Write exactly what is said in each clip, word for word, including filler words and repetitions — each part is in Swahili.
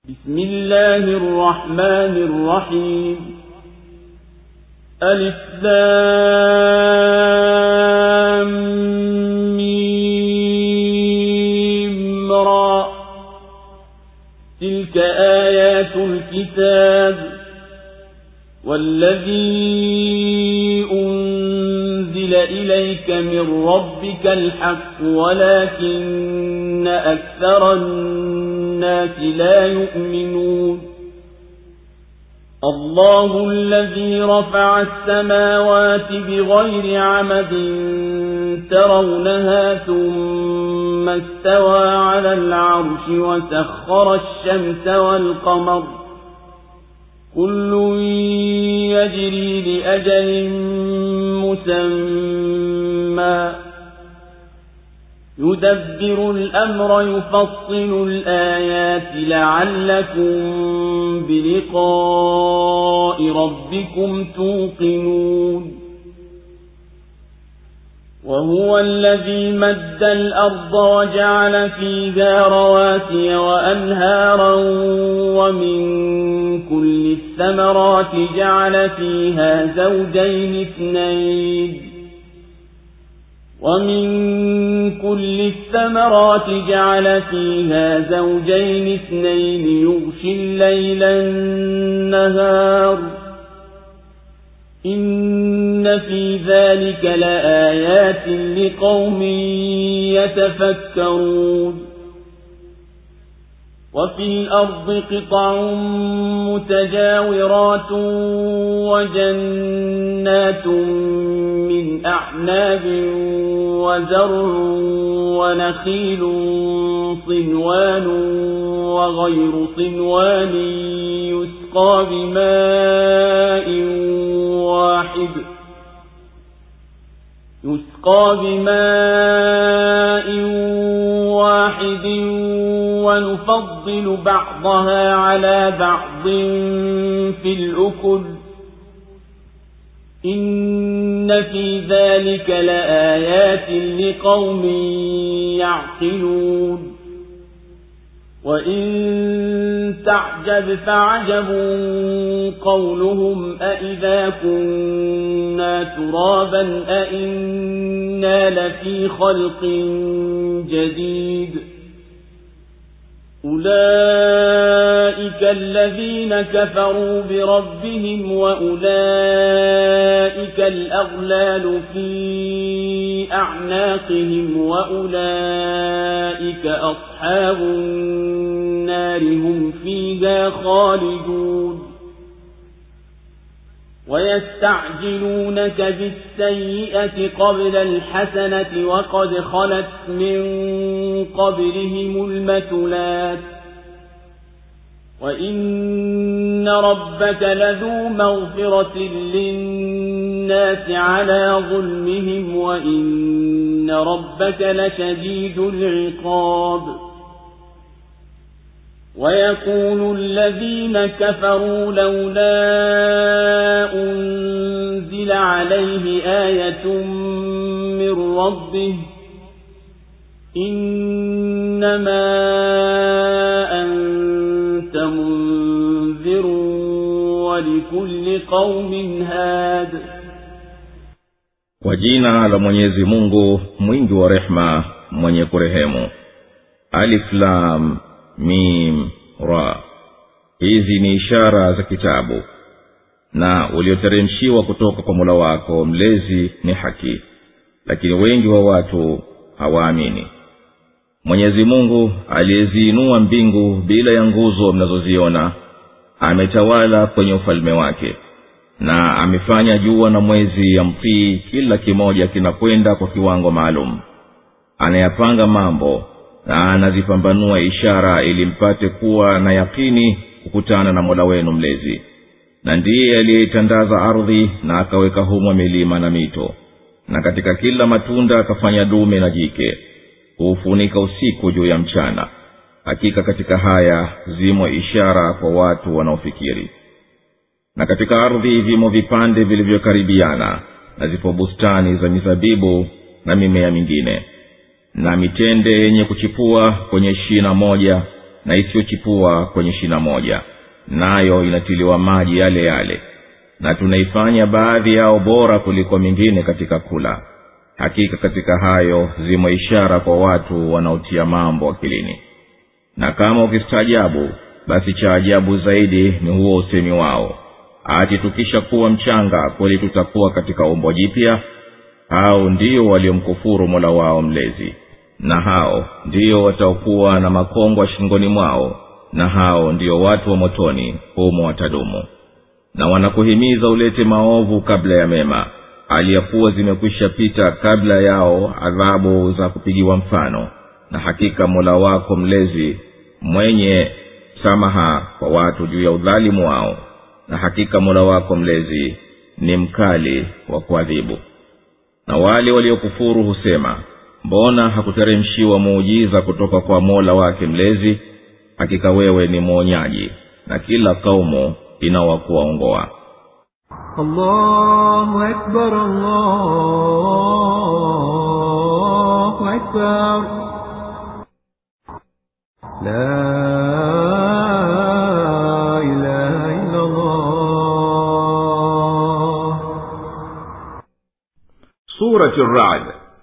بسم الله الرحمن الرحيم ألف لام ميم را تلك آيات الكتاب والذي أنزل إليك من ربك الحق ولكن أكثر الناس لا يؤمنون الله الذي رفع السماوات بغير عمد ترونها ثم استوى على العرش وسخر الشمس والقمر كل يجري لأجل مسمى يدبر الأمر يفصل الآيات لعلكم بلقاء ربكم توقنون وهو الذي مد الأرض وجعل فيها رواسي وأنهارا ومن كل الثمرات جعل فيها زوجين اثنين ومن كل الثمرات جعل فيها زوجين اثنين يغشي الليل النهار إن في ذلك لآيات لقوم يتفكرون وفي الأرض قطع متجاورات وجنات من أعناب وزرع ونخيل صنوان وغير صنوان يسقى بماء واحد يسقى بماء واحد ونفضل بعضها على بعض في الأكل إن في ذلك لآيات لقوم يعقلون وإن تعجب فعجب قولهم أإذا كنا ترابا أإنا لفي خلق جديد أولئك الذين كفروا بربهم وأولئك الأغلال في أعناقهم وأولئك أصحاب النار هم فيها خالدون ويستعجلونك بالسيئة قبل الحسنة وقد خلت من قبلهم المثلات وإن ربك لذو مغفرة للناس على ظلمهم وإن ربك لشديد العقاب ويقول الذين كفروا لولا أنزل عليه آية من ربه إنما أنت منذر ولكل قوم هاد kwa jina la Mwenyezi Mungu mwingi wa rehema mwenye kurehemu. Alif Lam Mim Ra. Hizi ni ishara za kitabu na ulioteremshiwa kutoka kwa Mola wako mlezi ni haki, lakini wengi wa watu hawaamini. Mwenyezi Mungu aliyeziinua mbingu bila ya nguzo mnazoziona, ametawala kwenye ufalme wake, na amefanya jua na mwezi yamtii kila kimoja kinakwenda kwa kiwango maalum. Anayapanga mambo na anazipambanua ishara ili mpate kuwa na yakini kukutana na Mola wenu mlezi. Na ndiye aliyeitandaza ardhi na akaweka humo milima na mito, na katika kila matunda akafanya dume na jike, hufunika usiku juu ya mchana. Hakika katika haya zimo ishara kwa watu wanaofikiri. Na katika ardhi vimo vipande vilivyokaribiana, na zipo bustani za mizabibu na mimea mingine, na mitende yenye kuchipua kwenye shina moja, na isiyochipua kwenye shina moja, nayo inatiliwa maji yale yale. Na tunaifanya baadhi yao bora kuliko mingine katika kula. Hakika katika hayo zimo ishara kwa watu wanaotia mambo akilini. Na kama ukistaajabu, basi cha ajabu zaidi ni huo usemi wao, ati tukisha kuwa mchanga kweli tutakuwa katika umbo jipya. Hao ndio waliomkufuru Mola wao mlezi, na hao ndio watakuwa na makongwa shingoni mwao, na hao ndio watu wa motoni, humo watadumu. Na wanakuhimiza ulete maovu kabla ya mema, aliyakuwa zimekwisha pita kabla yao adhabu za kupigiwa mfano. Na hakika Mola wako mlezi mwenye samaha kwa watu juu ya udhalimu wao, na hakika Mola wako mlezi ni mkali wa kuadhibu. Na wale waliokufuru husema, mbona hakuteremshiwa muujiza kutoka kwa Mola wake mlezi? Hakika wewe ni mwonyaji, na kila kaumu inawakuongoa. Allahu akbar, Allahu akbar. La ilaha illa Allah. Surati Ar-Ra'd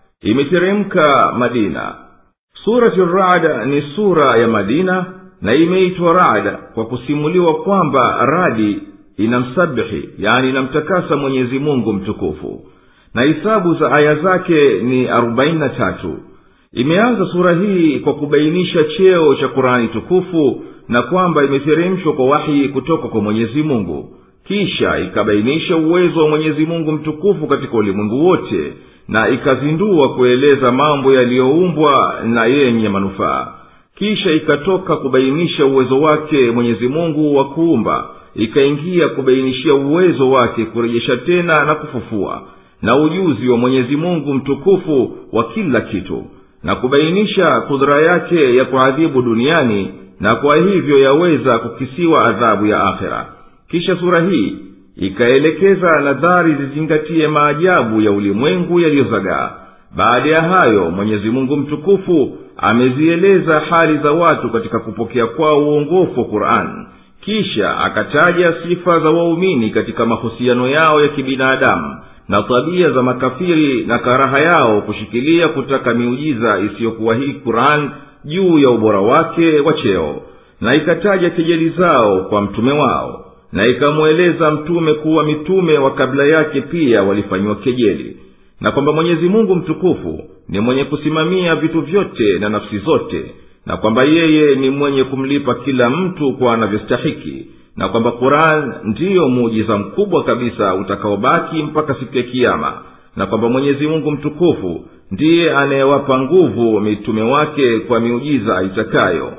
imeteremka Madina. Surati Ar-Ra'd ni sura ya Madina na imeitwa Ra'd kwa kusimuliwa kwamba radi inamsabihi, yani inamtakasa Mwenyezi Mungu mtukufu. Na hisabu za aya zake ni arobaini na tatu. Imeanza sura hii kwa kubainisha cheo cha Qur'ani tukufu na kwamba imeteremshwa kwa wahi kutoka kwa Mwenyezi Mungu. Kisha ikabainisha uwezo wa Mwenyezi Mungu mtukufu katika ulimwengu wote, na ikazindua kueleza mambo yaliyoumbwa na yenye manufaa. Kisha ikatoka kubainisha uwezo wake Mwenyezi Mungu wa kuumba, ikaingia kubainishia uwezo wake kurejesha tena na kufufua, na ujuzi wa Mwenyezi Mungu mtukufu wa kila kitu, na kubainisha kudra yake ya kuadhibu duniani, na kwa hivyo yaweza kukisiwa adhabu ya akhera. Kisha sura hii ikaelekeza nadhari zizingatie maajabu ya ulimwengu yaliyozagaa. Baada ya hayo Mwenyezi Mungu mtukufu amezieleza hali za watu katika kupokea kwao uongofu wa Qur'an. Kisha akataja sifa za waumini katika mahusiano yao ya kibinadamu, na tabia za makafiri na karaha yao kushikilia kutaka miujiza isiyokuwa hii Qur'an juu ya ubora wake wa cheo. Na ikataja kejeli zao kwa mtume wao, na ikamueleza mtume kuwa mitume wa kabla yake pia walifanywa kejeli, na kwamba Mwenyezi Mungu mtukufu ni mwenye kusimamia vitu vyote na nafsi zote, na kwamba yeye ni mwenye kumlipa kila mtu kwa anavyostahiki, na kwamba Qur'an ndiyo muujiza mkubwa kabisa utakaobaki mpaka siku ya kiyama, na kwamba Mwenyezi Mungu mtukufu ndiye anayewapa nguvu mitume wake kwa miujiza aitakayo.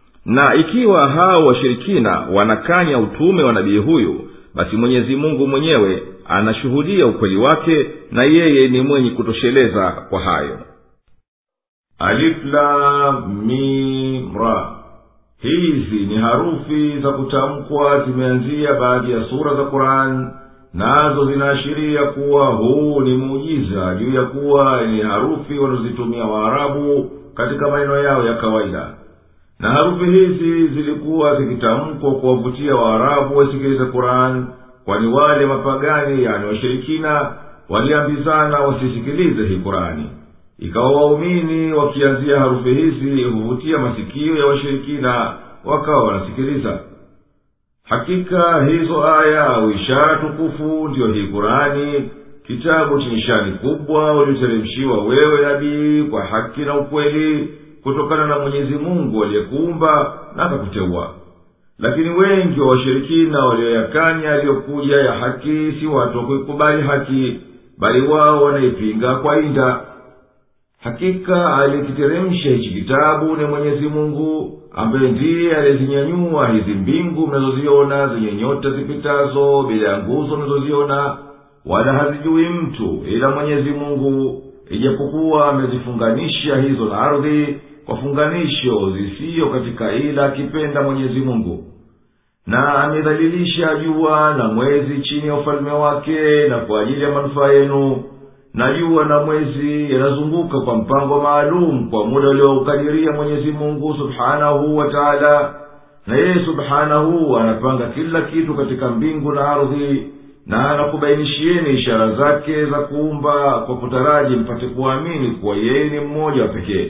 Na ikiwa hao washirikina wanakanya utume wa nabii huyu, basi Mwenyezi Mungu mwenyewe anashuhudia ukweli wake, na yeye ni mwenye kutosheleza kwa hayo. Alif Lam Mim Ra. Hizi ni harufi za kutamkwa, zimeanzia baadhi ya sura za Qur'an, nazo zinaashiria kuwa huu ni muujiza juu ya kuwa ni harufi wanazozitumia Waarabu katika maneno yao ya kawaida. Na harufi hizi zilikuwa zikitamkwa kuwavutia Waarabu wasikilize Qur'an, kwani wale mapagani, yani washirikina, waliambizana wasisikilize hii Qur'ani. Ikawa waumini wakianzia harufi hizi huvutia masikio ya washirikina, wakawa wanasikiliza. Hakika hizo aya au ishara tukufu ndio hii Qur'ani, kitabu chenye shani kubwa uliteremshiwa wewe nabii kwa haki na ukweli, kutokana na Mwenyezi Mungu aliyekuumba na akakuteua. Lakini wengi wa washirikina walioyakanya aliyokuja ya haki si watu wa kuikubali haki, bali wao wanaipinga kwa inda. Hakika alikiteremsha hichi kitabu ni Mwenyezi Mungu, ambaye ndiye alizinyanyua hizi mbingu mnazoziona zenye nyota zipitazo bila nguzo mnazoziona, wala hazijui mtu ila Mwenyezi Mungu, ijapokuwa amezifunganisha hizo na ardhi kwa funganisho zisiyo katika ila akipenda Mwenyezi Mungu. Na amedhalilisha jua na mwezi chini ya ufalme wake na kwa ajili ya manufaa yenu, na jua na mwezi yanazunguka kwa mpango maalum kwa muda ulioukadiria Mwenyezi Mungu subhanahu wa ta'ala. Na yeye subhanahu anapanga kila kitu katika mbingu na ardhi, na anakubainishieni ishara zake za kuumba kwa kutaraji mpate kuamini kuwa yeye ni mmoja wa pekee.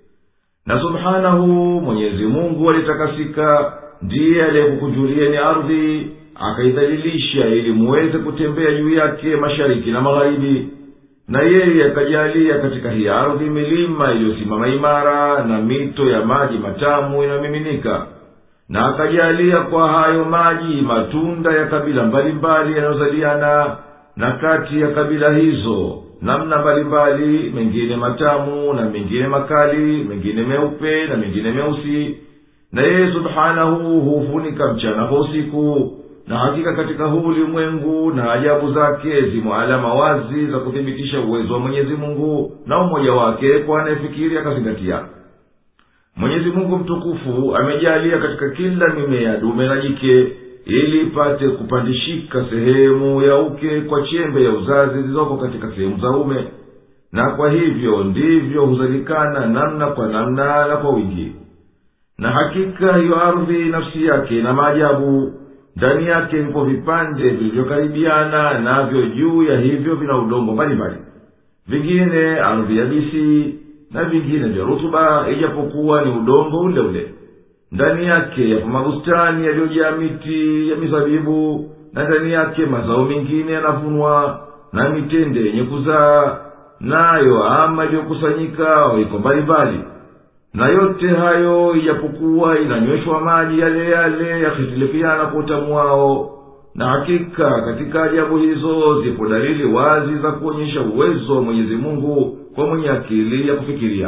Na subhanahu Mwenyezi Mungu alitakasika, ndiye aliyekukunjulieni ardhi akaidhalilisha ili muweze kutembea juu yake mashariki na magharibi. Na yeye akajalia katika hii ardhi milima iliyosimama imara na mito ya maji matamu inayomiminika, na akajalia kwa hayo maji matunda ya kabila mbalimbali yanayozaliana, na kati ya kabila hizo namna mbalimbali, mengine matamu na mengine makali, mengine meupe na mengine meusi. Na yeye subhanahu hufunika mchana kwa usiku, na hakika katika huu ulimwengu na ajabu zake zimo alama wazi za kuthibitisha uwezo wa Mwenyezi Mungu na umoja wake kwa anayefikiri akazingatia. Mwenyezi Mungu mtukufu amejalia katika kila mimea dume na jike, ili ipate kupandishika sehemu ya uke kwa chembe ya uzazi zilizoko katika sehemu za ume, na kwa hivyo ndivyo huzalikana namna kwa namna na kwa wingi. Na hakika hiyo ardhi nafsi yake na maajabu, ndani yake vipo vipande vilivyokaribiana, navyo juu ya hivyo vina udongo mbalimbali, vingine ardhi yabisi na vingine vya rutuba, ijapokuwa ni udongo ule ule. Ndani yake yapo mabustani yaliyojaa miti ya mizabibu, na ndani yake mazao mengine yanavunwa, na mitende yenye kuzaa, nayo ama iliyokusanyika iko mbalimbali. Na yote hayo ijapokuwa inanyweshwa maji yale yale yakitilifiana kwa utamu wao. Na hakika katika ajabu hizo zipo dalili wazi za kuonyesha uwezo wa Mwenyezi Mungu kwa mwenye akili ya kufikiria.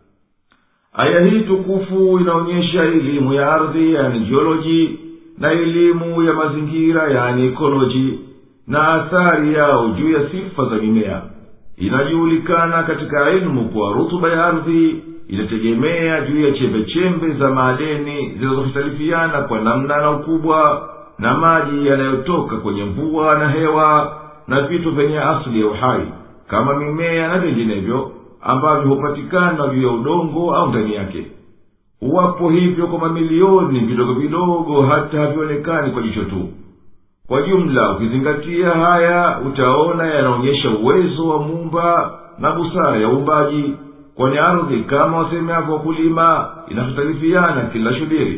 Aya hii tukufu inaonyesha elimu ya ardhi, yani geology, na elimu ya mazingira, yani ecology, na athari yao juu ya sifa za mimea. Inajulikana katika elimu kwa rutuba ya ardhi inategemea juu ya chembe-chembe za madeni zinazohitalifiana kwa namna na ukubwa, na maji yanayotoka kwenye mvua na hewa, na vitu vyenye asili ya uhai kama mimea na vinginevyo ambavyo hupatikana juu ya udongo au ndani yake. Uwapo hivyo kwa mamilioni vidogo vidogo hata havionekani kwa jicho tu. Kwa jumla ukizingatia haya utaona yanaonyesha uwezo wa Muumba na busara ya uumbaji, kwani ardhi kama wasemavyo wakulima inahitalifiana kila shubiri.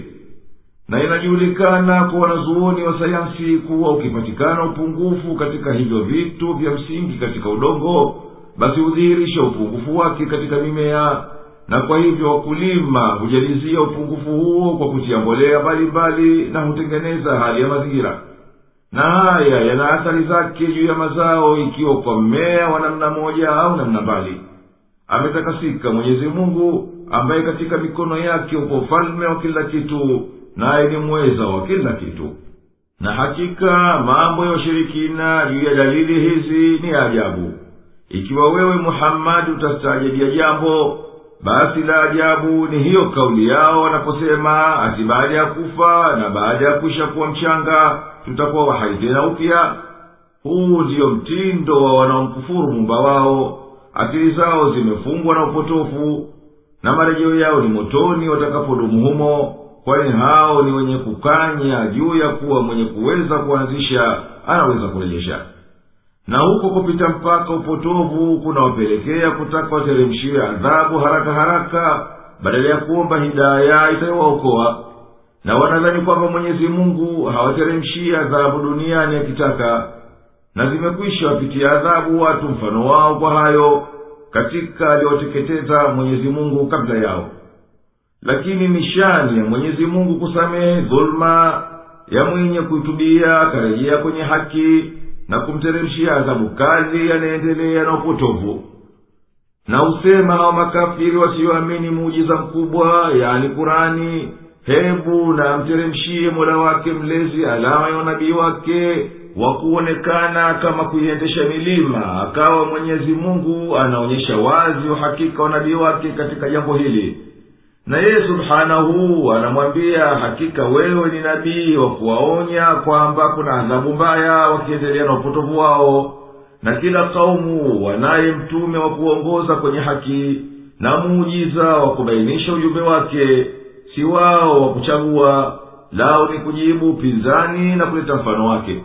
Na inajulikana kwa wanazuoni wa sayansi kuwa ukipatikana upungufu katika hivyo vitu vya msingi katika udongo, basi udhihirisha upungufu wake katika mimea. Na kwa hivyo wakulima hujalizia upungufu huo kwa kutia mbolea mbalimbali na hutengeneza hali ya mazingira. Na haya yana athari zake juu ya mazao, ikiwa kwa mmea wa namna moja au namna mbali. Ametakasika Mwenyezi Mungu ambaye katika mikono yake upo ufalme wa kila kitu, naye ni mweza wa kila kitu. Na hakika mambo ya ushirikina juu ya dalili hizi ni ajabu. Ikiwa wewe Muhammad utastaajabia jambo, basi la ajabu ni hiyo kauli yao wanaposema ati baada ya kufa na baada ya kuisha kuwa mchanga tutakuwa wahai tena upya. Huu ndiyo mtindo wa wanaomkufuru Muumba wao. Akili zao zimefungwa na upotofu, na marejeo yao ni motoni watakapodumu humo, kwani hao ni wenye kukanya juu ya kuwa mwenye kuweza kuanzisha anaweza kurejesha. Na huko kupita mpaka upotovu kunawapelekea kutaka wateremshiwe adhabu haraka haraka badala ya kuomba hidaya itayowaokoa. Na wanadhani kwamba Mwenyezi Mungu hawateremshii adhabu duniani akitaka, na zimekwisha wapitia adhabu watu mfano wao kwa hayo katika alioteketeza Mwenyezi Mungu kabla yao. Lakini nishani ya Mwenyezi Mungu kusamehe dhulma ya mwenye kuitubia akarejea kwenye haki, na kumteremshia adhabu kali yanaendelea na upotovu. Na usema hao makafiri wasioamini muujiza mkubwa, yani Kurani, hebu na mteremshie Mola wake mlezi alama ya nabii wake wa kuonekana kama kuiendesha milima, akawa Mwenyezi Mungu anaonyesha wazi uhakika wa nabii wake katika jambo hili. Na yeye subhanahu anamwambia, hakika wewe ni nabii wa kuwaonya kwamba kuna adhabu mbaya wakiendelea na upotovu wao. na kila kaumu wanaye mtume wa kuongoza kwenye haki na muujiza wa kubainisha ujumbe wake, si wao wa kuchagua, lao ni kujibu pinzani na kuleta mfano wake.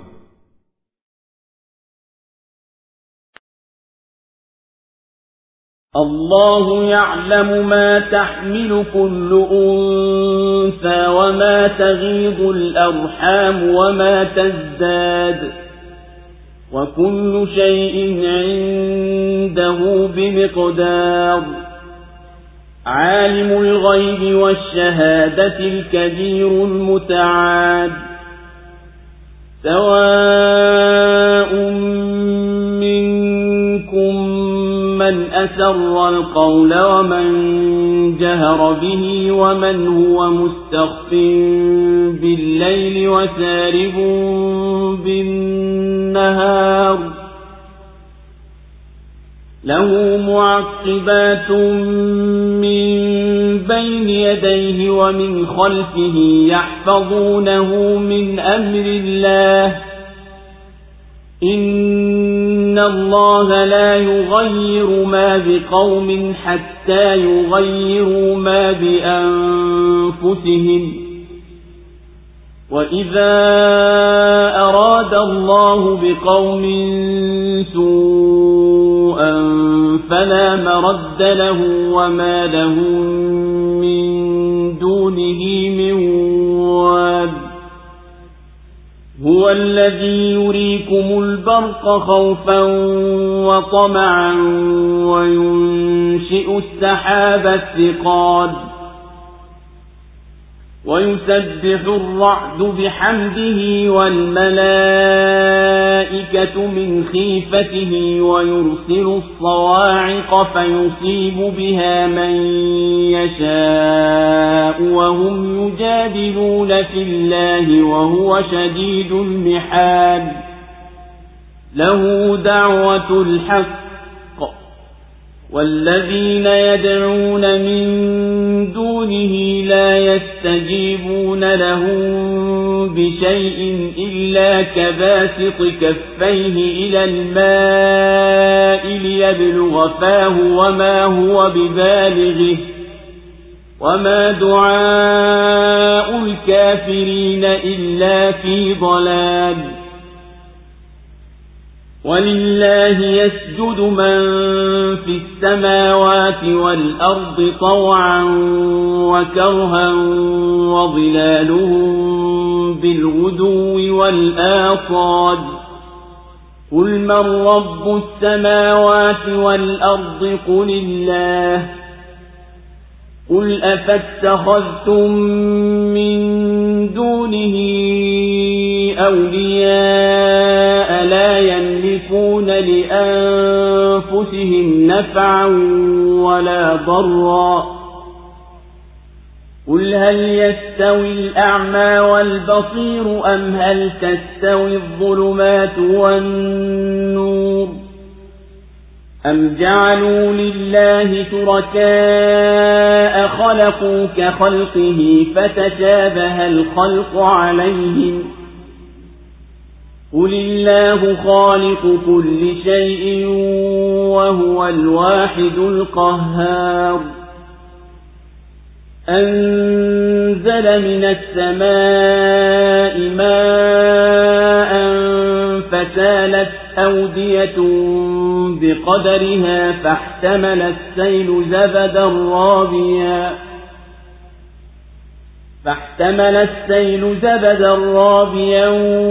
الله يعلم ما تحمل كل أنثى وما تغيض الأرحام وما تزداد وكل شيء عنده بمقدار. عالم الغيب والشهادة الكبير المتعال. سواء منكم من أسر القول ومن جهر به ومن هو مستخف بالليل وسارب بالنهار. له معقبات من بين يديه ومن خلفه يحفظونه من أمر الله. إن الله لا يغير ما بقوم حتى يغيروا ما بأنفسهم. وإذا أراد الله بقوم سوءا فلا مرد له وما لهم من دونه من واد. هو الذي يريكم البرق خوفا وطمعا وينشئ السحاب الثقال. ويسبح الرعد بحمده والملائكة من خيفته ويرسل الصواعق فيصيب بها من يشاء وهم يجادلون في الله وهو شديد المحال. له دعوة الحق والذين يدعون من دونه لا يستجيبون لهم بشيء إلا كباسط كفيه إلى الماء ليبلغ فاه وما هو ببالغه وما دعاء الكافرين إلا في ضلال. ولله يسجد من في السماوات والأرض طوعا وكرها وظلالهم بالغدو والآصال. قل من رب السماوات والأرض قل الله. قل أفاتخذتم من دونه أولياء لا يملكون لأنفسهم نفعا ولا ضرا. قل هل يستوي الأعمى والبصير أم هل تستوي الظلمات والنور أم جعلوا لله شركاء خلقوا كخلقه فتشابه الخلق عليهم. قل الله خالق كل شيء وهو الواحد القهار. أنزل من السماء ماء فسالت أودية بقدرها فاحتمل السيل زبدا رابيا فاحتمل السيل زبدا رابيا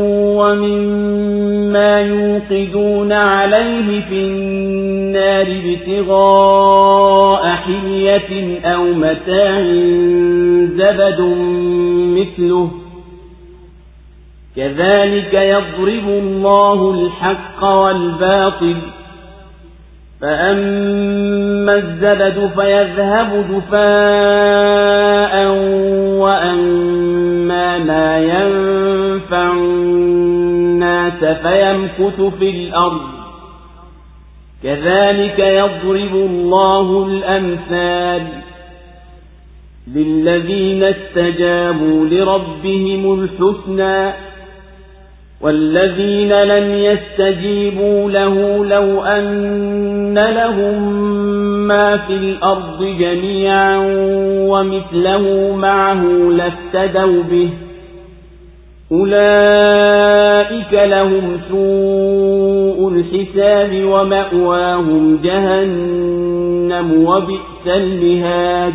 ومما يوقدون عليه في النار ابتغاء حلية أو متاع زبد مثله كذلك يضرب الله الحق والباطل. فأما الزبد فيذهب جفاء وأما ما ينفع الناس فيمكث في الأرض كذلك يضرب الله الأمثال للذين استجابوا لربهم الحسنى والذين لم يستجيبوا له لو أن لهم ما في الأرض جميعا ومثله معه لافتدوا به أولئك لهم سوء الحساب ومأواهم جهنم وبئس المهاد.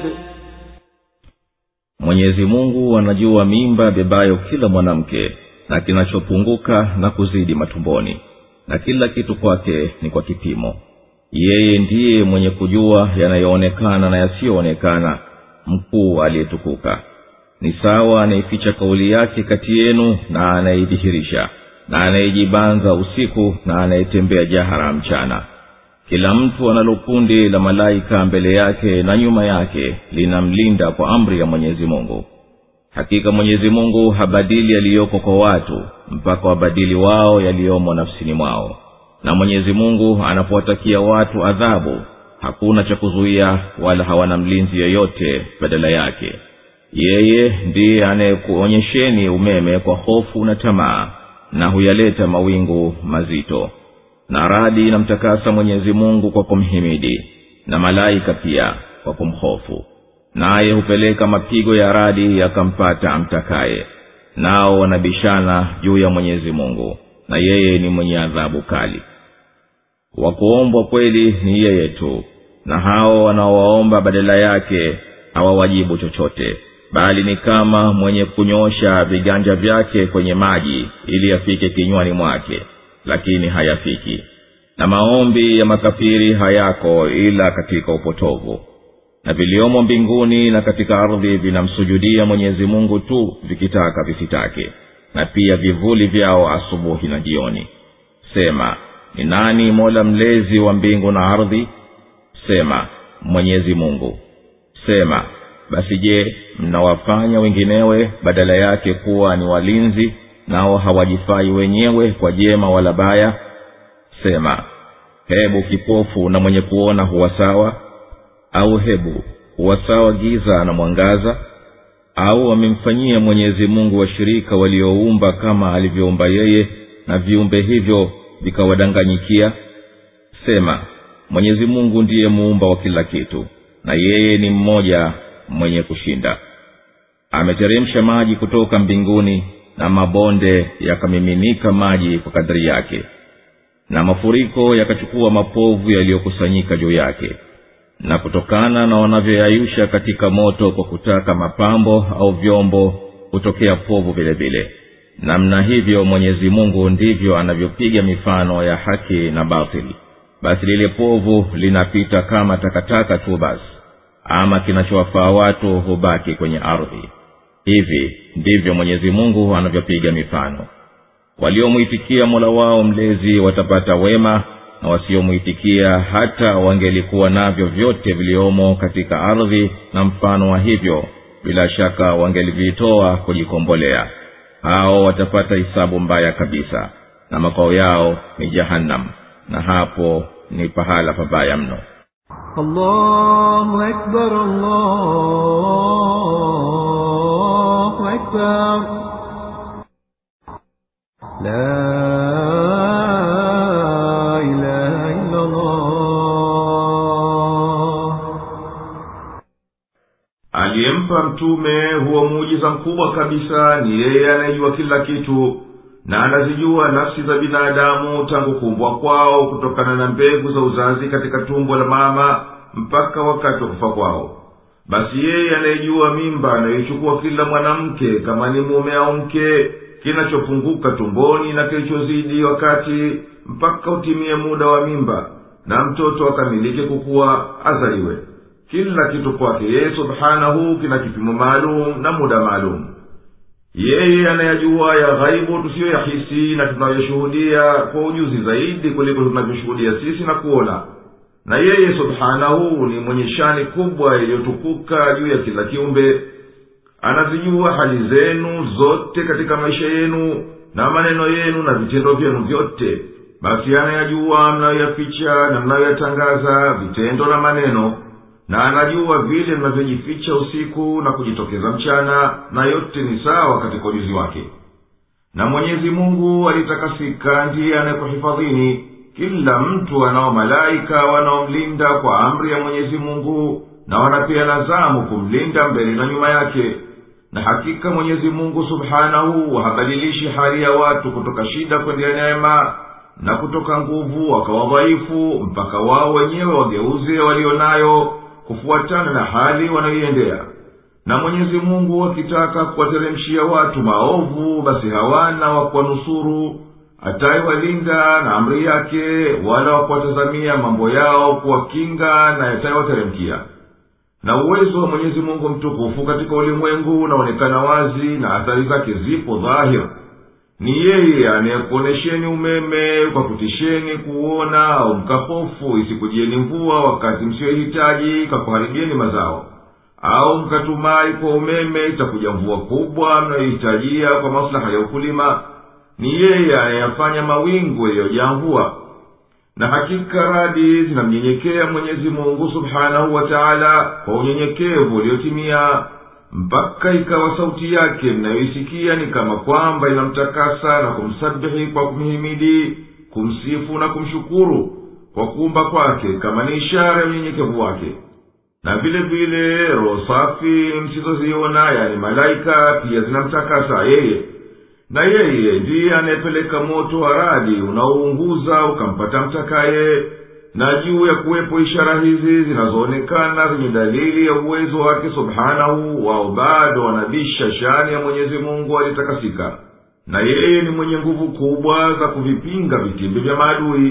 Mwenyezi Mungu anajua mimba bebayo kila mwanamke na kinachopunguka na kuzidi matumboni, na kila kitu kwake ni kwa kipimo. Yeye ndiye mwenye kujua yanayoonekana na yasiyoonekana, mkuu aliyetukuka. Ni sawa anayeficha kauli yake kati yenu na anaidhihirisha, na anayejibanza usiku na anayetembea jahara mchana. Kila mtu analo kundi la malaika mbele yake na nyuma yake linamlinda kwa amri ya Mwenyezi Mungu. Hakika Mwenyezi Mungu habadili yaliyoko kwa watu mpaka wabadili wao yaliyomo nafsini mwao. Na Mwenyezi Mungu anapowatakia watu adhabu, hakuna cha kuzuia wala hawana mlinzi yoyote badala yake. Yeye ndiye anayekuonyesheni umeme kwa hofu na tamaa, na huyaleta mawingu mazito. Na radi inamtakasa Mwenyezi Mungu kwa kumhimidi, na malaika pia kwa kumhofu. Naye hupeleka mapigo ya radi yakampata amtakaye. Nao wanabishana juu ya Mwenyezi Mungu, na yeye ni mwenye adhabu kali. Wa kuombwa kweli ni yeye tu, na hao wanaowaomba badala yake hawawajibu chochote, bali ni kama mwenye kunyosha viganja vyake kwenye maji ili yafike kinywani mwake, lakini hayafiki. Na maombi ya makafiri hayako ila katika upotovu. Na viliomo mbinguni na katika ardhi vinamsujudia Mwenyezi Mungu tu vikitaka visitake, na pia vivuli vyao asubuhi na jioni. Sema, ni nani Mola mlezi wa mbingu na ardhi? Sema, Mwenyezi Mungu. Sema, basi je, mnawafanya wenginewe badala yake kuwa ni walinzi, nao hawajifai wenyewe kwa jema wala baya? Sema, hebu kipofu na mwenye kuona huwa sawa? Au hebu huwa sawa giza na mwangaza? Au wamemfanyia Mwenyezi Mungu washirika walioumba kama alivyoumba yeye, na viumbe hivyo vikawadanganyikia? Sema, Mwenyezi Mungu ndiye muumba wa kila kitu, na yeye ni mmoja mwenye kushinda. Ameteremsha maji kutoka mbinguni, na mabonde yakamiminika maji kwa kadri yake, na mafuriko yakachukua mapovu yaliyokusanyika juu yake. Na kutokana na wanavyoyayusha katika moto kwa kutaka mapambo au vyombo, kutokea povu vile vile. Namna hivyo Mwenyezi Mungu ndivyo anavyopiga mifano ya haki na batili. Basi lile povu linapita kama takataka tu basi, ama kinachowafaa watu hubaki kwenye ardhi. Hivi ndivyo Mwenyezi Mungu anavyopiga mifano. Waliomuitikia Mola wao mlezi watapata wema, na wasiomuitikia hata wangelikuwa navyo vyote viliomo katika ardhi na mfano wa hivyo, bila shaka wangelivitoa kujikombolea. Hao watapata hisabu mbaya kabisa, na makao yao ni Jahannam, na hapo ni pahala pabaya mno. Allahu Akbar, Allahu Akbar. La ilaha illa Allah. Aliyempa mtume huwa muujiza mkubwa kabisa ni yeye anayejua kila kitu, na anazijua nafsi za binadamu tangu kuumbwa kwao, kutokana na mbegu za uzazi katika tumbo la mama mpaka wakati wa kufa kwao. Basi yeye anayejua mimba anayochukua kila mwanamke, kama ni mume au mke, kinachopunguka tumboni na kilichozidi wakati, mpaka utimie muda wa mimba na mtoto akamilike kukua azaliwe. Kila kitu kwake yeye subhanahu kina kipimo maalum na muda maalum. Yeye anayajua ya ghaibu tusiyoyahisi na tunayoshuhudia kwa ujuzi zaidi kuliko tunavyoshuhudia sisi na kuona. Na yeye subhanahu ni mwenye shani kubwa iliyotukuka juu ya kila kiumbe. Anazijua hali zenu zote katika maisha yenu, na maneno yenu na vitendo vyenu vyote. Basi anayajua mnayoyaficha na mnayoyatangaza, vitendo na maneno. Na anajua vile mnavyojificha usiku na kujitokeza mchana, na yote ni sawa katika ujuzi wake. na mwenyezi mungu alitakasika ndiye anayekuhifadhini. kila mtu anao malaika wanaomlinda kwa amri ya mwenyezi mungu, na wanapeana zamu kumlinda mbele na nyuma yake. Na hakika mwenyezi mungu subhanahu habadilishi hali ya watu kutoka shida kwenda neema, na kutoka nguvu wakawa dhaifu, mpaka wao wenyewe wageuze walionayo kufuatana na hali wanayoiendea. Na mwenyezi mungu akitaka kuwateremshia watu maovu, basi hawana wa kuwanusuru atayewalinda na amri yake, wala wa kuwatazamia mambo yao kuwakinga na yatayewateremkia. Na uwezo wa mwenyezi mungu mtukufu katika ulimwengu unaonekana wazi, na athari zake zipo dhahir. Ni yeye anayekuonesheni umeme kwa kutisheni kuona, au mkahofu isikujieni mvua wakati msiohitaji kakuharibieni mazao, au mkatumai kwa umeme itakuja mvua kubwa mnayohitajia kwa maslaha ya ukulima. Ni yeye anayafanya mawingu yaliyojaa mvua. Na hakika radi zinamnyenyekea mwenyezi mungu subhanahu wa ta'ala kwa unyenyekevu uliotimia, mpaka ikawa sauti yake mnayoisikia ni kama kwamba inamtakasa na kumsabihi kwa kumhimidi, kumsifu na kumshukuru kwa kuumba kwake, kama ni ishara ya unyenyekevu wake. Na vile vile roho safi msizoziona, yani malaika, pia zinamtakasa yeye. Na yeye ndiye anayepeleka moto wa radi unaounguza ukampata mtakaye. Na juu ya kuwepo ishara hizi zinazoonekana zenye dalili ya uwezo wake subhanahu, wao bado wanabisha shani ya mwenyezi mungu alitakasika. Na yeye ni mwenye nguvu kubwa za kuvipinga vitimbi vya maadui.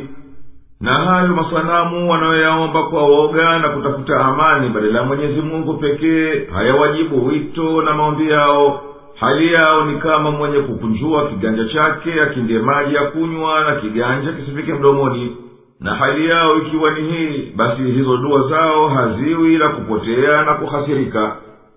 Na hayo masanamu wanayoyaomba kwa woga na kutafuta amani badala ya mwenyezi mungu pekee, hayawajibu wito na maombi yao. Hali yao ni kama mwenye kukunjua kiganja chake akinge maji ya kunywa, na kiganja kisifike mdomoni. Na hali yao ikiwa ni hii, basi hizo dua zao haziwi ila kupotea na kuhasirika.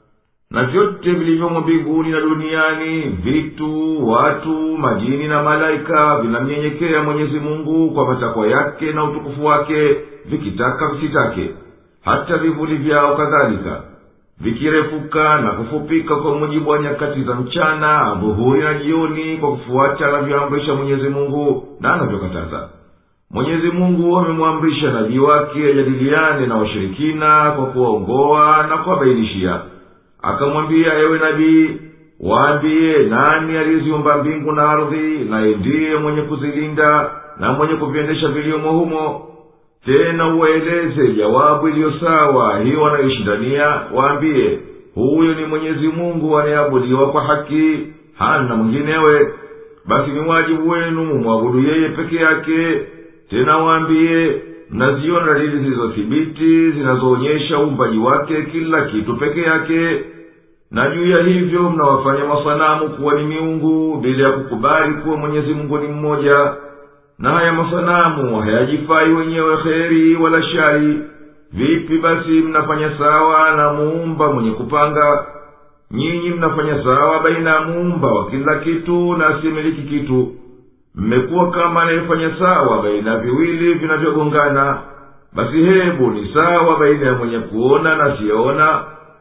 Na vyote vilivyomo mbinguni na duniani, vitu, watu, majini na malaika, vinamnyenyekea mwenyezi mungu kwa matakwa yake na utukufu wake, vikitaka visitake. Hata vivuli vyao kadhalika, vikirefuka na kufupika kwa mujibu wa nyakati za mchana, dhuhuri na jioni, kwa kufuata anavyoamrisha mwenyezi mungu na anavyokataza. Mwenyezi mungu amemwamrisha nabii wake ajadiliane na washirikina kwa kuwaongoa na kuwabainishia. Akamwambia, ewe nabii, waambie nani aliyeziumba mbingu na ardhi, naye ndiye mwenye kuzilinda na mwenye kuviendesha viliomo humo. Tena uwaeleze jawabu iliyo sawa hiyo wanayoishindania. Waambie, huyo ni mwenyezi mungu anayeabudiwa kwa haki, hana mwinginewe. Basi ni wajibu wenu mumwabudu yeye peke yake. Tena waambie, mnaziona dalili zilizothibiti zinazoonyesha uumbaji wake kila kitu peke yake. Na juu ya hivyo mnawafanya masanamu kuwa ni miungu bila ya kukubali kuwa mwenyezi mungu ni mmoja. Na haya masanamu hayajifai wenyewe kheri wala shari. Vipi basi mnafanya sawa na muumba mwenye kupanga? Nyinyi mnafanya sawa baina ya muumba wa kila kitu na asiyemiliki kitu. Mmekuwa kama anayefanya sawa baina viwili vinavyogongana. Basi hebu ni sawa baina ya mwenye kuona na asiyeona.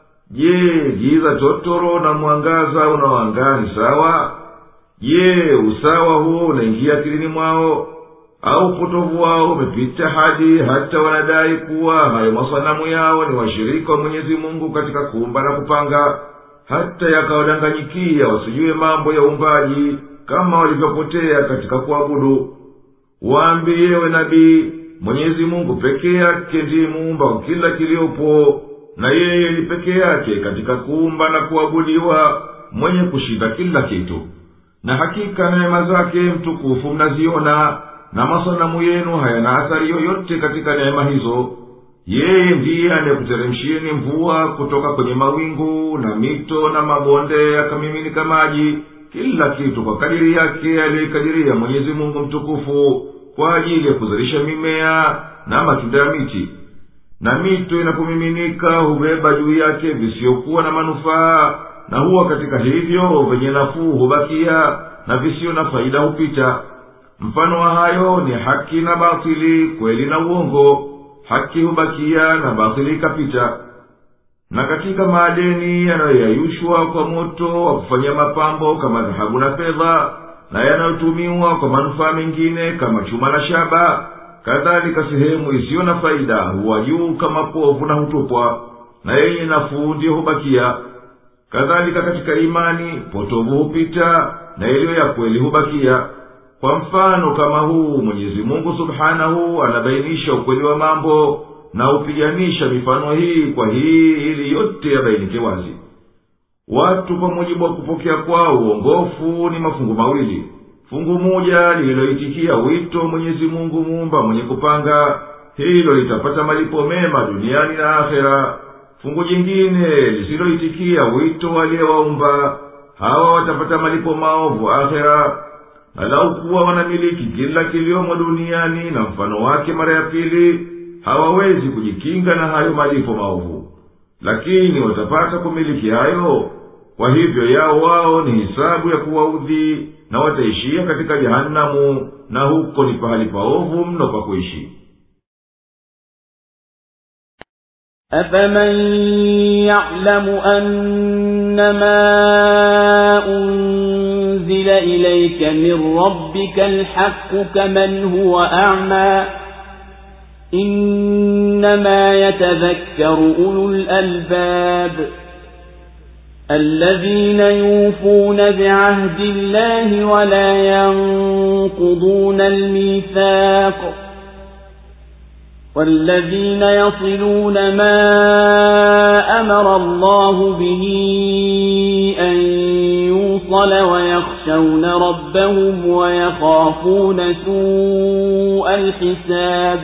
Je, giza totoro na mwangaza unaoangaa ni sawa? Je, usawa huo unaingia akilini mwao? Au upotovu wao umepita hadi hata wanadai kuwa hayo masanamu yao ni washirika wa mwenyezi mungu katika kuumba na kupanga, hata yakawadanganyikia wasijue mambo ya uumbaji, kama walivyopotea katika kuabudu. Waambie, ewe nabii, mwenyezi mungu peke yake ndiye muumba wa kila kiliopo, na yeye ni peke yake katika kuumba na kuabudiwa, mwenye kushinda kila kitu. Na hakika neema zake mtukufu mnaziona, na masanamu yenu hayana athari yoyote katika neema hizo. Yeye ndiye anayekuteremshieni mvua kutoka kwenye mawingu, na mito na mabonde yakamiminika maji, kila kitu kwa kadiri yake aliyekadiria mwenyezi mungu mtukufu, kwa ajili ya kuzalisha mimea na matunda ya miti. Na mito inapomiminika hubeba juu yake visiokuwa na manufaa, na huwa katika hivyo venye nafuu hubakia, na visio na faida hupita. Mfano wa hayo ni haki na batili, kweli na uongo. Haki hubakia na batili ikapita. Na katika maadeni yanayoyayushwa kwa moto wa kufanyia mapambo kama dhahabu na fedha, na yanayotumiwa kwa manufaa mengine kama chuma na shaba. Kadhalika sehemu isiyo na faida huwa juu kama povu na hutupwa, na yenye nafuu ndiyo hubakia. Kadhalika katika imani potovu hupita na iliyo ya kweli hubakia. Kwa mfano kama huu Mwenyezi Mungu Subhanahu anabainisha ukweli wa mambo na upiganisha mifano hii kwa hii ili yote yabainike wazi. Watu kwa mujibu wa kupokea kwao uongofu ni mafungu mawili. Fungu moja lililoitikia wito Mwenyezi Mungu Muumba mwenye kupanga, hilo litapata malipo mema duniani na akhera. Fungu jingine lisiloitikia wito aliyewaumba, hawa watapata malipo maovu akhera. Na lau kuwa wanamiliki kila kiliomo duniani na mfano wake mara ya pili, hawawezi kujikinga na hayo malipo maovu, lakini watapata kumiliki hayo. Kwa hivyo yao wao ni hisabu ya kuwaudhi, na wataishia katika jahanamu, na huko ni pahali paovu mno pa kuishi. أفمن يعلم أنما أنزل إليك من ربك الحق كمن هو أعمى إنما يتذكر أولو الألباب الذين يوفون بعهد الله ولا ينقضون الميثاق والذين يصلون ما أمر الله به أن يوصل ويخشون ربهم ويخافون سوء الحساب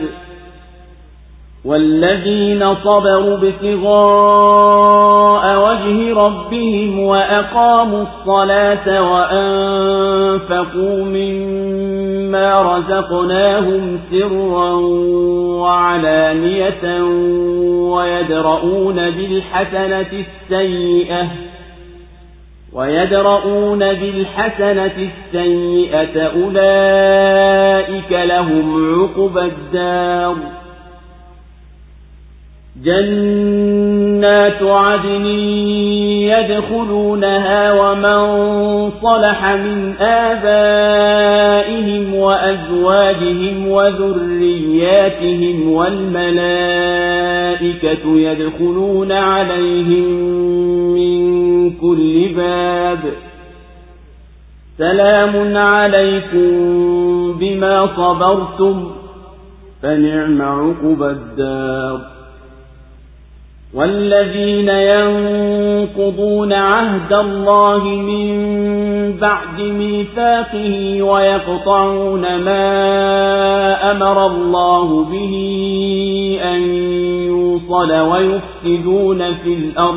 والذين صبروا ابتغاء وجه ربهم وأقاموا الصلاة وأنفقوا مما رزقناهم سرا وعلانية ويدرؤون بالحسنة السيئة ويدرؤون بالحسنة السيئة أولئك لهم عقبى الدار جنات عدن يدخلونها ومن صلح من آبائهم وأزواجهم وذرياتهم والملائكة يدخلون عليهم من كل باب سلام عليكم بما صبرتم فنعم عقبى الدار والذين ينقضون عهد الله من بعد ميثاقه ويقطعون ما أمر الله به أن يوصل ويفسدون في الأرض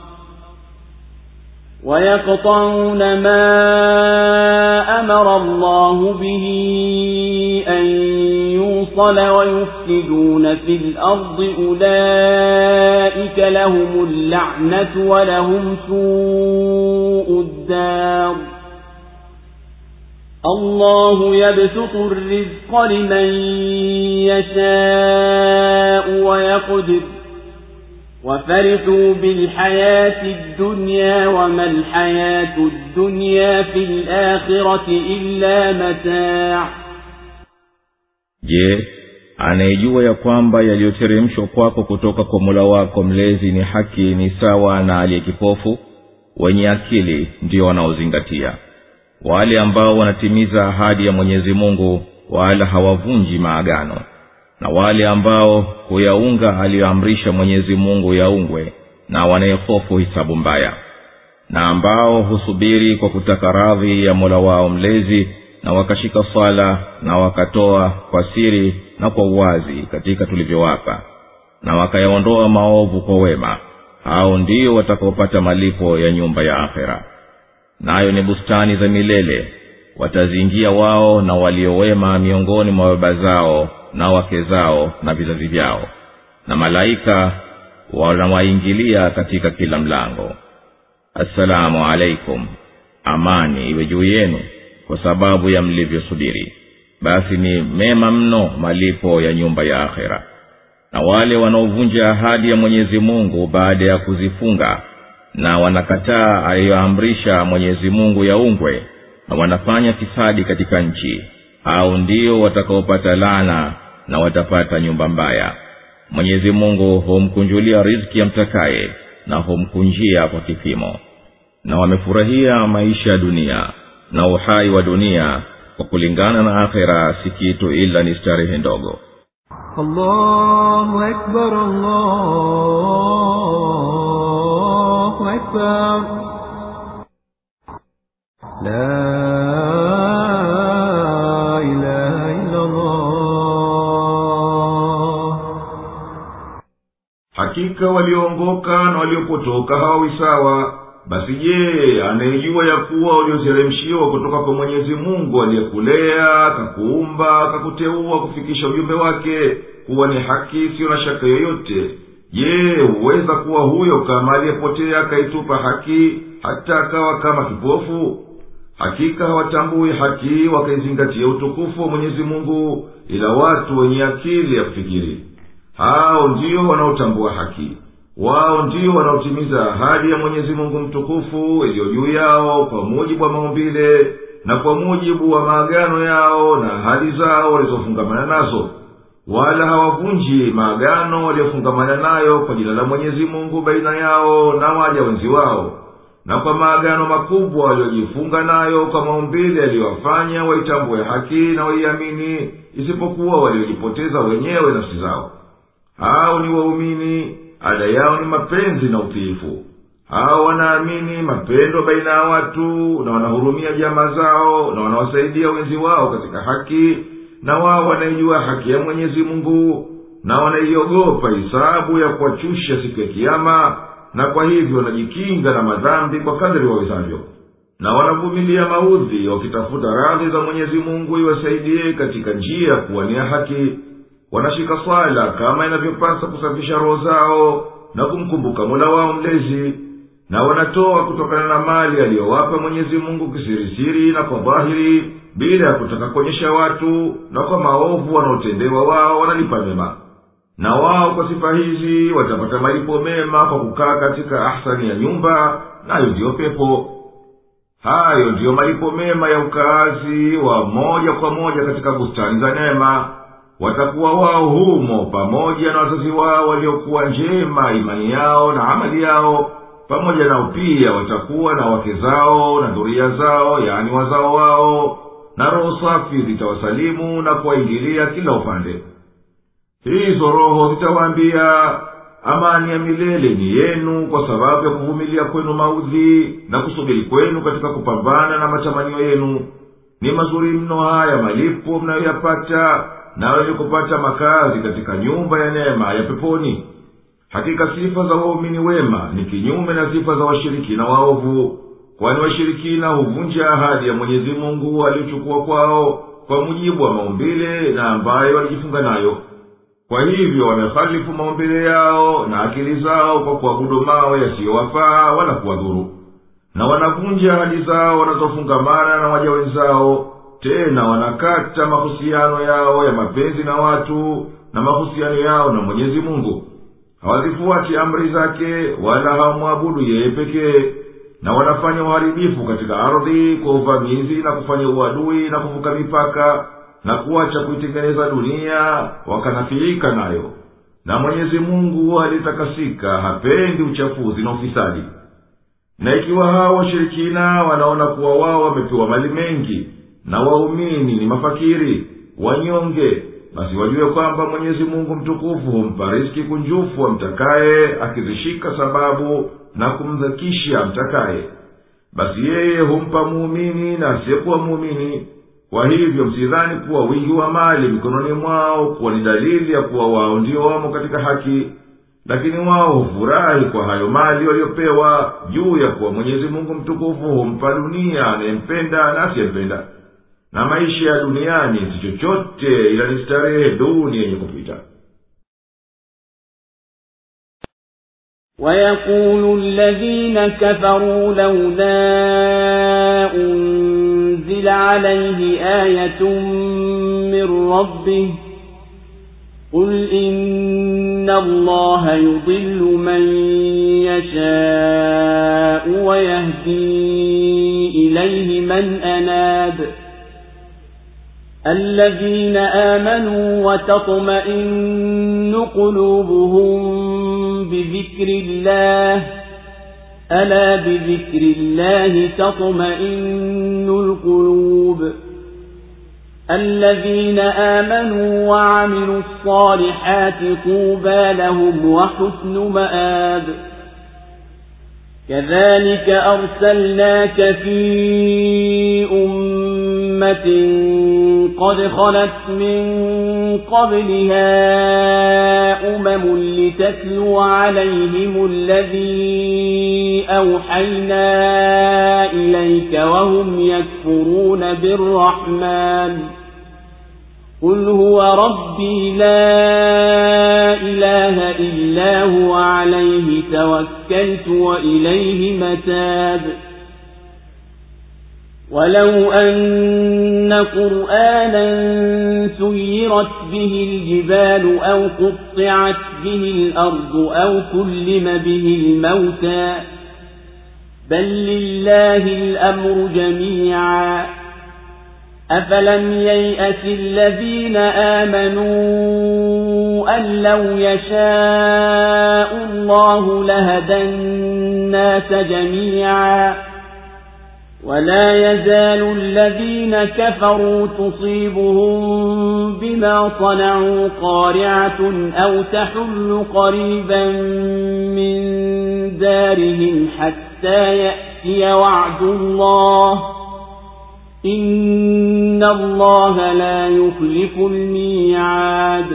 ويقطعون ما أمر الله به أن يوصل ويفسدون في الأرض أولئك لهم اللعنة ولهم سوء الدار الله يبسط الرزق لمن يشاء ويقدر وفرحوا بالحياة الدنيا وما الحياة الدنيا في الآخرة إلا متاع. Je, anayejua ya kwamba yaliyoteremshwa kwako kutoka kwa Mola wako mlezi ni haki ni sawa na aliyekipofu? Wenye akili ndio wanaozingatia. Wale ambao wanatimiza ahadi ya Mwenyezi Mungu wala hawavunji maagano, na wale ambao huyaunga aliyoamrisha Mwenyezi Mungu yaungwe, na wanayehofu hisabu mbaya, na ambao husubiri kwa kutaka radhi ya Mola wao mlezi, na wakashika swala na wakatoa kwa siri na kwa uwazi katika tulivyowapa, na wakayaondoa maovu kwa wema, hao ndio watakaopata malipo ya nyumba ya akhera. Nayo ni bustani za milele, wataziingia wao na waliowema miongoni mwa baba zao na wake zao na vizazi vyao, na malaika wanawaingilia katika kila mlango. Assalamu alaikum, amani iwe juu yenu kwa sababu ya mlivyosubiri, basi ni mema mno malipo ya nyumba ya akhera. Na wale wanaovunja ahadi ya Mwenyezi Mungu baada ya kuzifunga, na wanakataa aliyoamrisha Mwenyezi Mungu yaungwe, na wanafanya fisadi katika nchi, au ndio watakaopata laana na watapata nyumba mbaya. Mwenyezi Mungu humkunjulia riziki amtakaye na humkunjia kwa kipimo. Na wamefurahia maisha ya dunia na uhai wa dunia, kwa kulingana na akhera si kitu ila ni starehe ndogo. Allahu Akbar, Allahu Akbar. La ilaha illa Allah. Hakika walioongoka na waliopotoka hawawi sawa. Basi je, anayejua ya kuwa ulioteremshiwa kutoka kwa Mwenyezi Mungu aliyekulea, akakuumba, akakuteua kufikisha ujumbe wake kuwa ni haki sio na shaka yoyote, je, huweza kuwa huyo kama aliyepotea akaitupa haki hata akawa kama kipofu? Hakika hawatambui haki wakaizingatia utukufu wa Mwenyezi Mungu, ila watu wenye akili ya kufikiri. Hao ndio wanaotambua haki. Wao ndio wanaotimiza ahadi ya Mwenyezi Mungu mtukufu iliyo juu yao kwa mujibu wa maumbile na kwa mujibu wa maagano yao na ahadi zao walizofungamana nazo. Wala hawavunji maagano waliofungamana nayo kwa jina la Mwenyezi Mungu baina yao na waja wenzi wao, na kwa maagano makubwa waliojifunga nayo kwa maumbile yaliyowafanya waitambue haki na waiamini, isipokuwa waliojipoteza wenyewe nafsi zao. Hao ni waumini, ada yao ni mapenzi na utiifu. Hao wanaamini mapendo baina ya watu, na wanahurumia jamaa zao, na wanawasaidia wenzi wao katika haki, na wao wanaijua haki ya Mwenyezi Mungu, na wanaiogopa hisabu ya kuwachusha siku ya Kiyama, na kwa hivyo wanajikinga na madhambi kwa kadri wawezavyo. Na wanavumilia maudhi wakitafuta radhi za Mwenyezi Mungu iwasaidie katika njia ya kuwania haki. Wanashika swala kama inavyopasa kusafisha roho zao na kumkumbuka Mola wao mlezi, na wanatoa kutokana na mali aliyowapa Mwenyezi Mungu kisirisiri na kwa dhahiri bila ya kutaka kuonyesha watu, na kwa maovu wanaotendewa wao wanalipa mema. Na wao kwa sifa hizi watapata malipo mema kwa kukaa katika ahsani ya nyumba, nayo ndiyo pepo. Hayo ndiyo malipo mema ya ukaazi wa moja kwa moja katika bustani za neema. Watakuwa wao humo pamoja na wazazi wao waliokuwa njema imani yao na amali yao. Pamoja nao pia watakuwa na wake zao na dhuria zao, yani wazao wao, na roho safi zitawasalimu na kuwaingilia kila upande. Hizo roho zitawaambia, amani ya milele ni yenu kwa sababu ya kuvumilia kwenu maudhi na kusubiri kwenu katika kupambana na matamanio yenu. Ni mazuri mno haya malipo mnayoyapata, na wenye kupata makazi katika nyumba ya neema ya peponi. Hakika sifa za waumini wema ni kinyume na sifa za washirikina waovu, kwani washirikina huvunja ahadi ya Mwenyezi Mungu aliyochukua kwao kwa mujibu wa maumbile na ambayo walijifunga nayo. Kwa hivyo wamekhalifu maumbile yao na akili zao kwa kuabudu mawe yasiyowafaa wala kuwadhuru, na wanavunja ahadi zao wanazofungamana na waja wenzao. Tena wanakata mahusiano yao ya mapenzi na watu na mahusiano yao na Mwenyezi Mungu. Hawazifuati amri zake wala hawamwabudu yeye pekee, na wanafanya uharibifu katika ardhi kwa uvamizi na kufanya uadui na kuvuka mipaka na kuacha kuitengeneza dunia wakanafiika nayo. Na Mwenyezi Mungu alitakasika, hapendi uchafuzi na ufisadi. Na ikiwa hao washirikina wanaona kuwa wao wamepewa mali mengi na waumini ni mafakiri wanyonge, basi wajue kwamba Mwenyezi Mungu mtukufu humpa riziki kunjufu amtakaye, akizishika sababu na kumdhakisha amtakaye. Basi yeye humpa muumini na asiyekuwa muumini. Kwa hivyo msidhani kuwa wingi wa mali mikononi mwao kuwa ni dalili ya kuwa wao ndio wamo katika haki, lakini wao hufurahi kwa hayo mali waliopewa juu ya kuwa Mwenyezi Mungu mtukufu humpa dunia anayempenda na asiyempenda. Na maisha ya duniani si chochote ila ni starehe duni yenye kupita. وَيَقُولُ الَّذِينَ كَفَرُوا لَوْلَا أُنزِلَ عَلَيْهِ آيَةٌ مِّن رَّبِّهِ قُلْ إِنَّ اللَّهَ يُضِلُّ مَن يَشَاءُ وَيَهْدِي إليه من أناب الذين آمنوا وتطمئن قلوبهم بذكر الله ألا بذكر الله تطمئن القلوب الذين آمنوا وعملوا الصالحات طوبى لهم وحسن مآب كذلك أرسلناك في أمة قد خلت من قبلها أمم لتتلو عليهم الذي أوحينا إليك وهم يكفرون بالرحمن قل هو ربي لا إله إلا هو عليه توكلت وإليه متاب ولو أن قرآنا سيرت به الجبال أو قطعت به الأرض أو كلم به الموتى بل لله الأمر جميعا أفلم ييأس الذين آمنوا أن لو يشاء الله لهدى الناس جميعا ولا يزال الذين كفروا تصيبهم بما صنعوا قارعة أو تحل قريبا من دارهم حتى يأتي وعد الله إن الله لا يخلف الميعاد.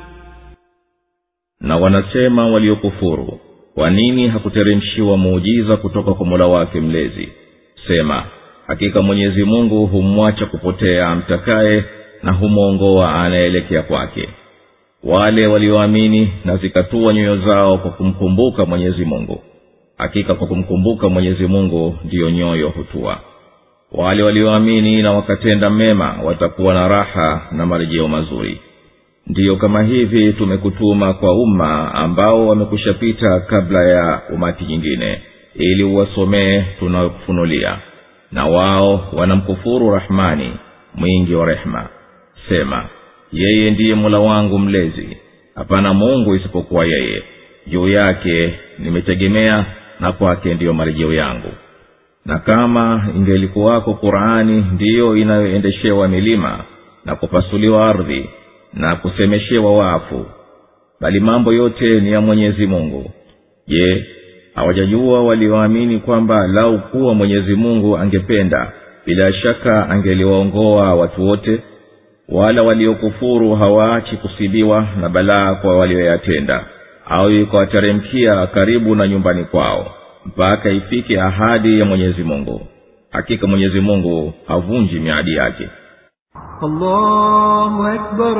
Na wanasema waliokufuru, kwa nini hakuteremshiwa muujiza kutoka kwa Mola wake mlezi? Sema, hakika Mwenyezi Mungu humwacha kupotea amtakaye na humuongoa anaelekea kwake. Wale walioamini na zikatua nyoyo zao kwa kumkumbuka Mwenyezi Mungu, hakika kwa kumkumbuka Mwenyezi Mungu ndiyo nyoyo hutua. Wale walioamini na wakatenda mema watakuwa na raha na marejeo mazuri. Ndiyo kama hivi tumekutuma kwa umma ambao wamekushapita kabla ya umati nyingine, ili uwasomee tunayokufunulia, na wao wanamkufuru Rahmani mwingi wa rehema. Sema, yeye ndiye Mola wangu mlezi, hapana Mungu isipokuwa yeye, juu yake nimetegemea na kwake ndiyo marejeo yangu. Na kama ingelikuwako Qur'ani ndiyo inayoendeshewa milima na kupasuliwa ardhi na kusemeshewa wafu, bali mambo yote ni ya Mwenyezi Mungu. Je, hawajajua walioamini kwamba lau kuwa Mwenyezi Mungu angependa bila shaka angeliwaongoa watu wote? Wala waliokufuru hawaachi kusibiwa na balaa kwa walioyatenda, au ikawateremkia karibu na nyumbani kwao mpaka ifike ahadi ya Mwenyezi Mungu. Hakika Mwenyezi Mungu havunji miadi yake. Allahu Akbar,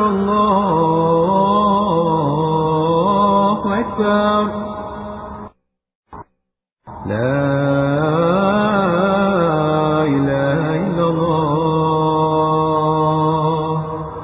Allahu Akbar. La ilaha illa Allah.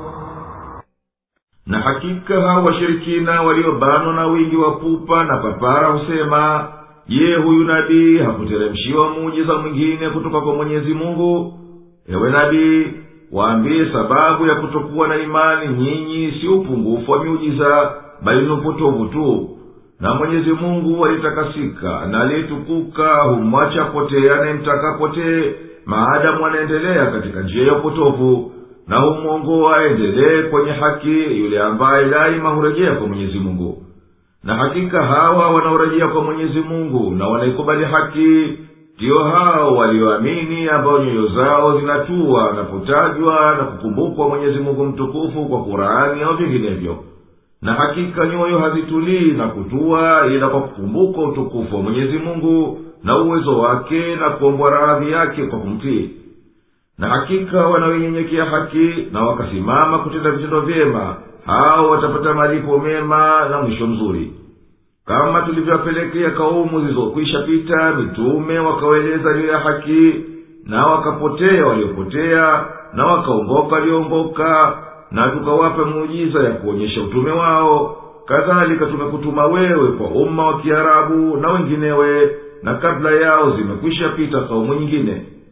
Na hakika hawa washirikina waliobanwa na wingi wa pupa na papara husema, je, huyu nabii hakuteremshiwa muujiza mwingine kutoka kwa Mwenyezi Mungu? Ewe nabii, waambie sababu ya kutokuwa na imani nyinyi si upungufu wa miujiza, bali ni upotovu tu. Na Mwenyezi Mungu alitakasika na alitukuka, humwacha potea anayemtaka potee maadamu anaendelea katika njia ya upotovu, na humuongoa aendelee kwenye haki yule ambaye daima hurejea kwa Mwenyezi Mungu. Na hakika hawa wanaorejea kwa Mwenyezi Mungu na wanaikubali haki ndio hao walioamini, ambao nyoyo zao zinatua na kutajwa na kukumbukwa Mwenyezi Mungu mtukufu kwa Qur'ani au vinginevyo. Na hakika nyoyo hazitulii na kutua ila kwa kukumbuka utukufu wa Mwenyezi Mungu na uwezo wake na kuombwa radhi yake kwa kumtii. Na hakika wanaoinyenyekea haki na wakasimama kutenda vitendo vyema, hao watapata malipo mema na mwisho mzuri. Kama tulivyowapelekea kaumu zilizokwisha pita mitume wakawaeleza juu ya haki, na wakapotea waliopotea, na wakaongoka walioongoka, na tukawapa muujiza ya kuonyesha utume wao, kadhalika tumekutuma wewe kwa umma wa Kiarabu na wenginewe, na kabla yao zimekwisha pita kaumu nyingine.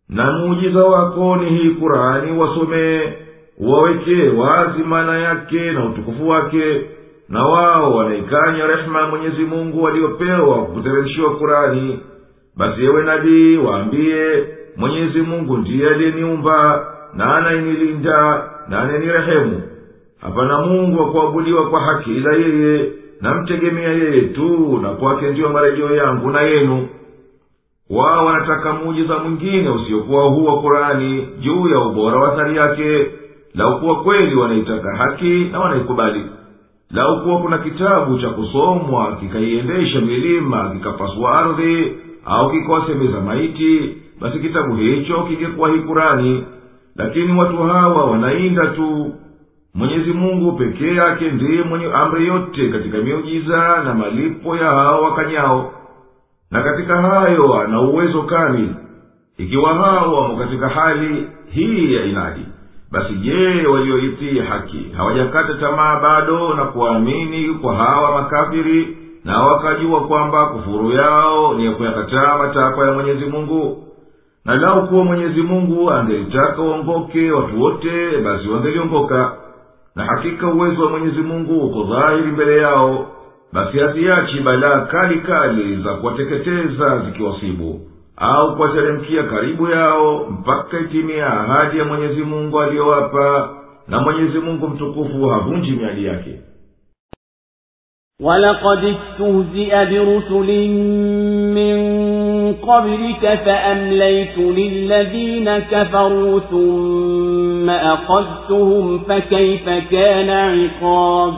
na muujiza wako ni hii Kurani wasomee, uwawekee wazi maana yake na utukufu wake. Na wao wanaikanya rehema ya Mwenyezi Mungu waliopewa kuteremshiwa Kurani. Basi ewe nabii waambie, Mwenyezi Mungu ndiye aliyeniumba na anayenilinda na ananirehemu. Hapana Mungu wa kuabudiwa kwa haki ila yeye, na mtegemea yeye tu, na kwake ndiyo marejeo yangu na yenu. Wao wanataka muujiza mwingine usiokuwa huu wa Kurani juu ya ubora wa athari yake. Lau kuwa kweli wanaitaka haki na wanaikubali, lau kuwa kuna kitabu cha kusomwa kikaiendesha milima kikapasua ardhi au kikawasemeza maiti, basi kitabu hicho kingekuwa hii Kurani. Lakini watu hawa wanainda tu. Mwenyezi Mungu pekee yake ndiye mwenye amri yote katika miujiza na malipo ya hao wakanyao, na katika hayo ana uwezo kamili. Ikiwa hao wamo katika hali hii ya inadi, basi je, walioitii haki hawajakata tamaa bado na kuamini kwa hawa makafiri, na wakajua kwamba kufuru yao ni ya kuyakataa matakwa ya Mwenyezi Mungu? Na lau kuwa Mwenyezi Mungu angelitaka waongoke watu wote, basi wangeliongoka. Na hakika uwezo wa Mwenyezi Mungu uko dhahiri mbele yao, basi haziachi balaa kali kali za kuwateketeza zikiwasibu au kuwateremkia karibu yao, mpaka itimia ahadi ya Mwenyezi Mungu aliyowapa. Na Mwenyezi Mungu mtukufu havunji miadi yake. وَلَقَدِ اسْتُهْزِئَ بِرُسُلٍ مِّن قَبْلِكَ فَأَمْلَيْتُ لِلَّذِينَ كَفَرُوا ثُمَّ أَخَذْتُهُمْ فَكَيْفَ كَانَ عِقَابِ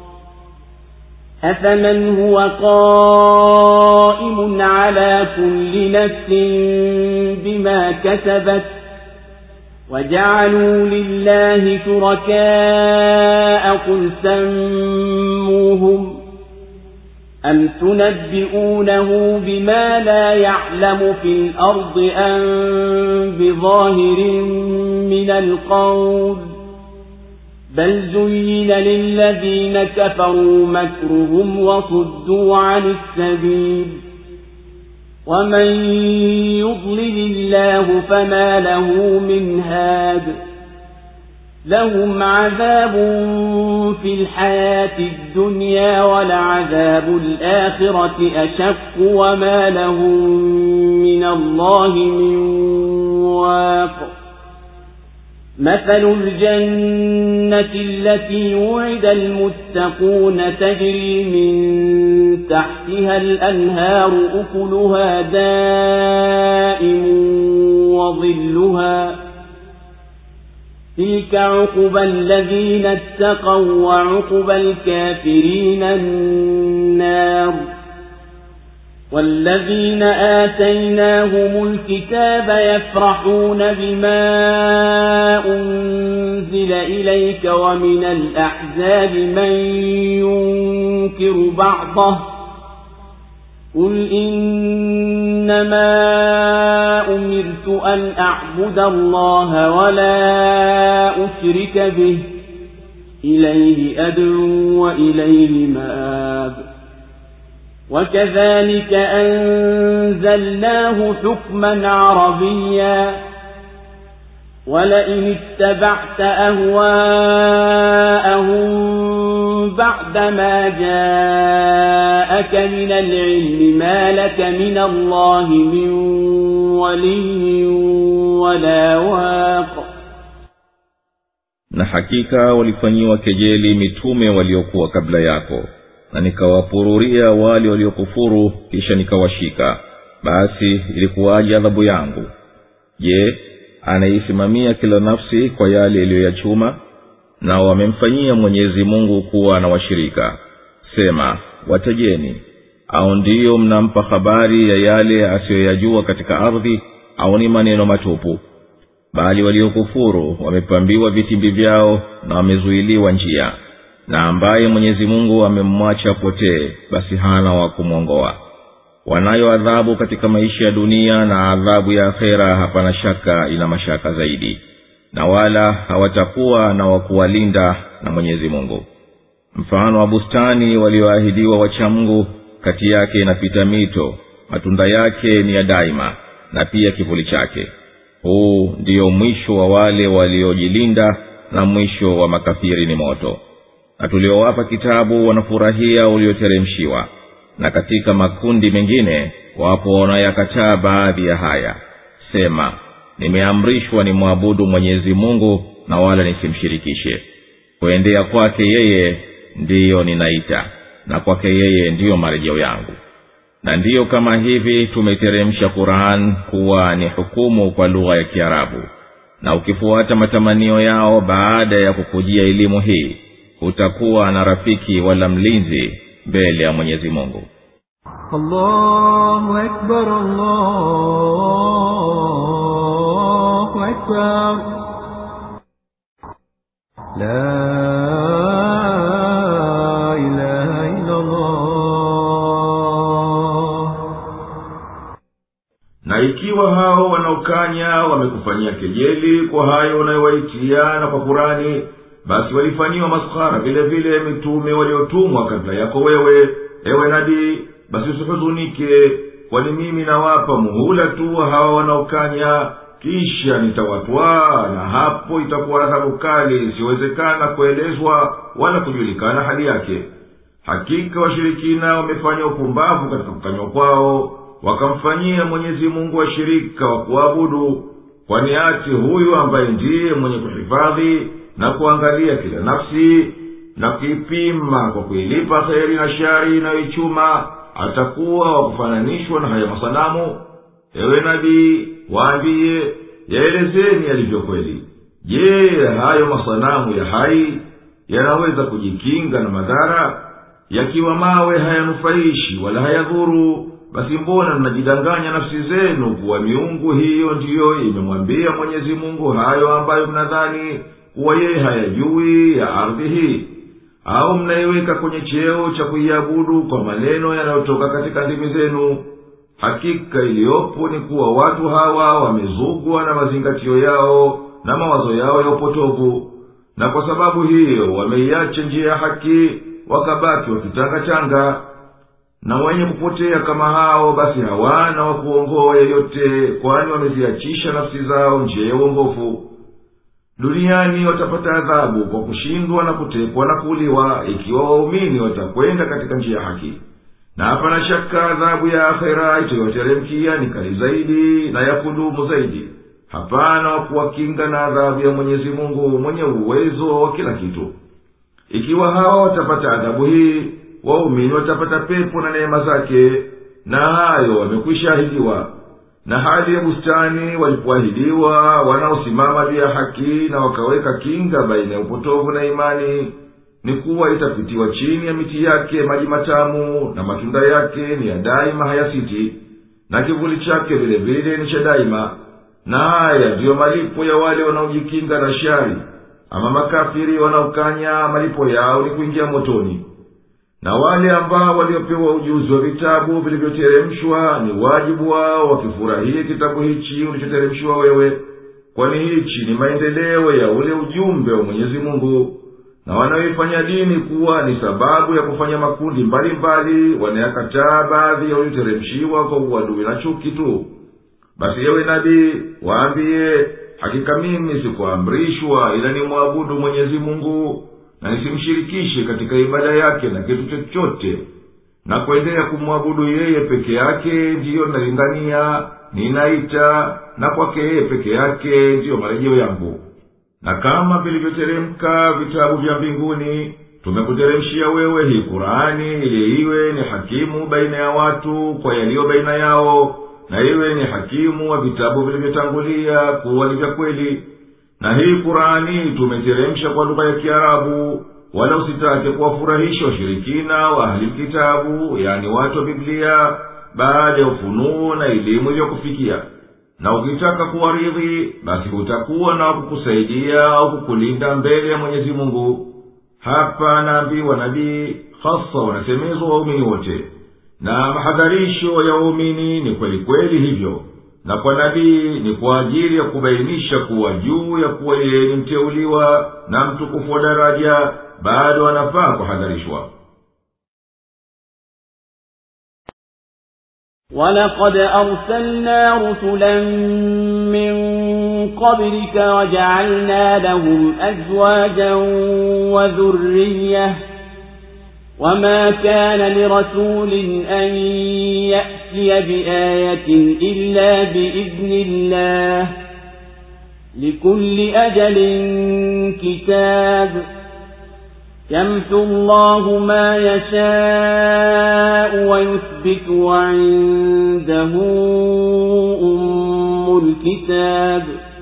أَفَمَنْ هُوَ قَائِمٌ عَلَى كُلِّ نَفْسٍ بِمَا كَسَبَتْ وَجَعَلُوا لِلَّهِ شُرَكَاءَ قُلْ سَمُّوهُمْ أَمْ تُنَبِّئُونَهُ بِمَا لَا يَعْلَمُ فِي الْأَرْضِ أَمْ بِظَاهِرٍ مِنَ الْقَوْلِ بَلْ زُيِّنَ لِلَّذِينَ كَفَرُوا مَكْرُهُمْ وَصُدُّوا عَنِ السَّبِيلِ وَمَنْ يُضْلِلِ اللَّهُ فَمَا لَهُ مِنْ هَادٍ لَهُمْ عَذَابٌ فِي الْحَيَاةِ الدُّنْيَا وَلَعَذَابُ الْآخِرَةِ أَشَقُّ وَمَا لَهُم مِّنَ اللَّهِ مِنْ وَاقٍ مَثَلُ الْجَنَّةِ الَّتِي وُعِدَ الْمُتَّقُونَ تَجْرِي مِنْ تَحْتِهَا الْأَنْهَارُ أُكُلُهَا دَائِمٌ وَظِلُّهَا تِلْكَ عُقْبَى الَّذِينَ اتَّقَوْا وَعُقْبَى الْكَافِرِينَ النَّارُ وَالَّذِينَ آتَيْنَاهُمُ الْكِتَابَ يَفْرَحُونَ بِمَا أُنْزِلَ إِلَيْكَ وَمِنَ الْأَحْزَابِ مَنْ يُنْكِرُ بَعْضَهُ قُلْ إِنَّمَا أُمِرْتُ أَنْ أَعْبُدَ اللَّهَ وَلَا أُشْرِكَ بِهِ إِلَيْهِ أَدْعُو وَإِلَيْهِ مَآبِ وَكَذَلِكَ أَنزَلْنَاهُ حُكْمًا عَرَبِيًّا وَلَئِنِ اتَّبَعْتَ أَهْوَاءَهُمْ بَعْدَمَا جَاءَكَ مِنَ الْعِلْمِ مَا لَكَ مِنَ اللَّهِ مِنْ وَلِيٍّ وَلَا وَاقٍ. Na hakika walifanyiwa kejeli mitume waliokuwa kabla yako, na nikawapururia wale waliokufuru, kisha nikawashika. Basi ilikuwaje adhabu yangu? Je, anaisimamia kila nafsi kwa yale iliyoyachuma? Na wamemfanyia Mwenyezi Mungu kuwa na washirika. Sema, watajeni, au ndiyo mnampa habari ya yale asiyoyajua katika ardhi, au ni maneno matupu? Bali waliokufuru wamepambiwa vitimbi vyao na wamezuiliwa njia, na ambaye Mwenyezi Mungu amemwacha potee, basi hana wa kumwongoa. Wanayo adhabu katika maisha ya dunia, na adhabu ya akhera hapana shaka ina mashaka zaidi, na wala hawatakuwa na wakuwalinda na Mwenyezi Mungu. Mfano wa bustani walioahidiwa wacha Mungu, kati yake inapita mito, matunda yake ni ya daima, na pia kivuli chake. huu ndio mwisho wa wale waliojilinda, na mwisho wa makafiri ni moto. Na tuliowapa kitabu wanafurahia ulioteremshiwa, na katika makundi mengine wapo wanayakataa baadhi ya haya. Sema, nimeamrishwa ni muabudu Mwenyezi Mungu na wala nisimshirikishe. Kuendea kwake yeye ndiyo ninaita, na kwake yeye ndiyo marejeo yangu. Na ndiyo kama hivi tumeteremsha Qur'an kuwa ni hukumu kwa lugha ya Kiarabu. Na ukifuata matamanio yao baada ya kukujia elimu hii, utakuwa na rafiki wala mlinzi mbele ya Mwenyezi Mungu. Allahu Akbar, Allahu Akbar. La ilaha illa Allah. Na ikiwa hao wanaokanya wamekufanyia kejeli kwa hayo unayowaitia na kwa Qur'ani, basi walifanyiwa maskhara vile vile mitume waliotumwa kabla yako wewe, ewe nabii. Basi usihuzunike, kwani mimi nawapa muhula tu hawa wanaokanya, kisha nitawatwaa, na hapo itakuwa adhabu kali isiwezekana kuelezwa wala kujulikana hali yake. Hakika washirikina wamefanya upumbavu katika kukanywa kwao, wakamfanyia Mwenyezi Mungu washirika wa kuabudu, kwani ati huyu ambaye ndiye mwenye kuhifadhi na kuangalia kila nafsi na kuipima kwa kuilipa kheri na shari inayoichuma, atakuwa wakufananishwa na haya masanamu? Ewe nabii, waambie, yaelezeni yalivyo kweli. Je, hayo masanamu ya hai yanaweza kujikinga na madhara? Yakiwa mawe hayanufaishi wala hayadhuru, basi mbona mnajidanganya nafsi zenu kuwa miungu hiyo ndiyo imemwambia Mwenyezi Mungu hayo ambayo mnadhani kuwa yeye hayajui ya ardhi hii? Au mnaiweka kwenye cheo cha kuiabudu kwa maneno yanayotoka katika ndimi zenu? Hakika iliyopo ni kuwa watu hawa wamezugwa na mazingatio yao na mawazo yao ya upotovu, na kwa sababu hiyo wameiacha njia ya haki, wakabaki wakitangatanga. Na wenye kupotea kama hao basi hawana wa kuongoa yeyote, kwani wameziachisha nafsi zao njia ya uongofu. Duniani watapata adhabu kwa kushindwa na kutekwa na kuuliwa, ikiwa waumini watakwenda katika njia ya haki. Na hapana shaka adhabu ya akhera itayoteremkia ni kali zaidi na ya kudumu zaidi. Hapana wa kuwakinga na adhabu ya Mwenyezi Mungu mwenye uwezo wa kila kitu. Ikiwa hawa watapata adhabu hii, waumini watapata pepo na neema zake, na hayo wamekwisha ahidiwa. Na hali ya bustani walipoahidiwa wanaosimama juu ya haki na wakaweka kinga baina ya upotovu na imani, ni kuwa itapitiwa chini ya miti yake maji matamu, na matunda yake ni ya daima hayasiti, na kivuli chake vile vile ni cha daima. Na haya ndiyo malipo ya wale wanaojikinga na shari. Ama makafiri wanaokanya, malipo yao ni kuingia motoni. Na wale ambao waliopewa ujuzi wa vitabu vilivyoteremshwa, ni wajibu wao wakifurahie kitabu hichi ulichoteremshwa wewe, kwani hichi ni maendeleo ya ule ujumbe wa Mwenyezi Mungu. Na wanaoifanya dini kuwa ni sababu ya kufanya makundi mbalimbali, wanayakataa baadhi ya ulioteremshiwa kwa uadui na chuki tu. Basi ewe nabii, waambie, hakika mimi sikuamrishwa ila ni muabudu Mwenyezi Mungu, na nisimshirikishe katika ibada yake na kitu chochote, na kuendelea kumwabudu yeye peke yake ndiyo nalingania, ninaita, na kwake yeye peke yake ndiyo marejeo yangu. Na kama vilivyoteremka vitabu vya mbinguni, tumekuteremshia wewe hii Qur'ani ili iwe ni hakimu baina ya watu kwa yaliyo baina yao, na iwe ni hakimu wa vitabu vilivyotangulia kuwa ni vya kweli. Na hii Qur'ani tumeteremsha kwa lugha ya Kiarabu, wala usitake kuwafurahisha washirikina wa ahli kitabu, yani watu wa Biblia, baada ya ufunuo na elimu iliyokufikia. Na ukitaka kuwaridhi, basi utakuwa na kukusaidia au kukulinda mbele ya Mwenyezi Mungu. Hapa naambiwa nabii, hasa wanasemezwa waumini wote. Na mahadharisho ya waumini ni kweli kweli hivyo. Na kwa nabii ni kwa ajili ya kubainisha kuwa juu ya kuwa yeye ni mteuliwa na mtukufu wa daraja, bado anafaa kuhadharishwa. وَلَقَدْ أَرْسَلْنَا رُسُلًا مِّن قبلك وجعلنا لهم أزواجا وذرية وما كان لرسول أن يأتي بآية إلا بإذن الله لكل أجل كتاب يمحو الله ما يشاء ويثبت وعنده أم الكتاب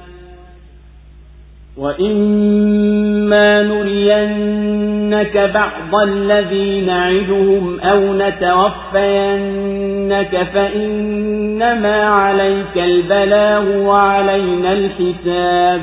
وإما نرينك بعض الذي نعدهم أو نتوفينك فإنما عليك البلاغ وعلينا الحساب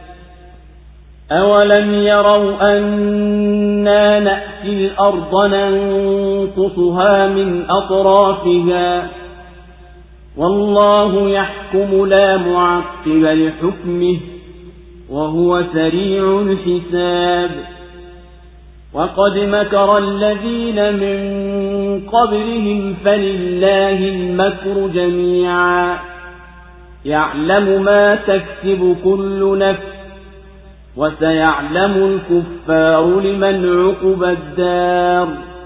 أولم يروا أنا نأتي الأرض ننقصها من أطرافها والله يحكم لا معقب لحكمه وهو سريع الحساب وقد مكر الذين من قبلهم فلله المكر جميعا يعلم ما تكسب كل نفس وسيعلم الكفار لمن عقب الدار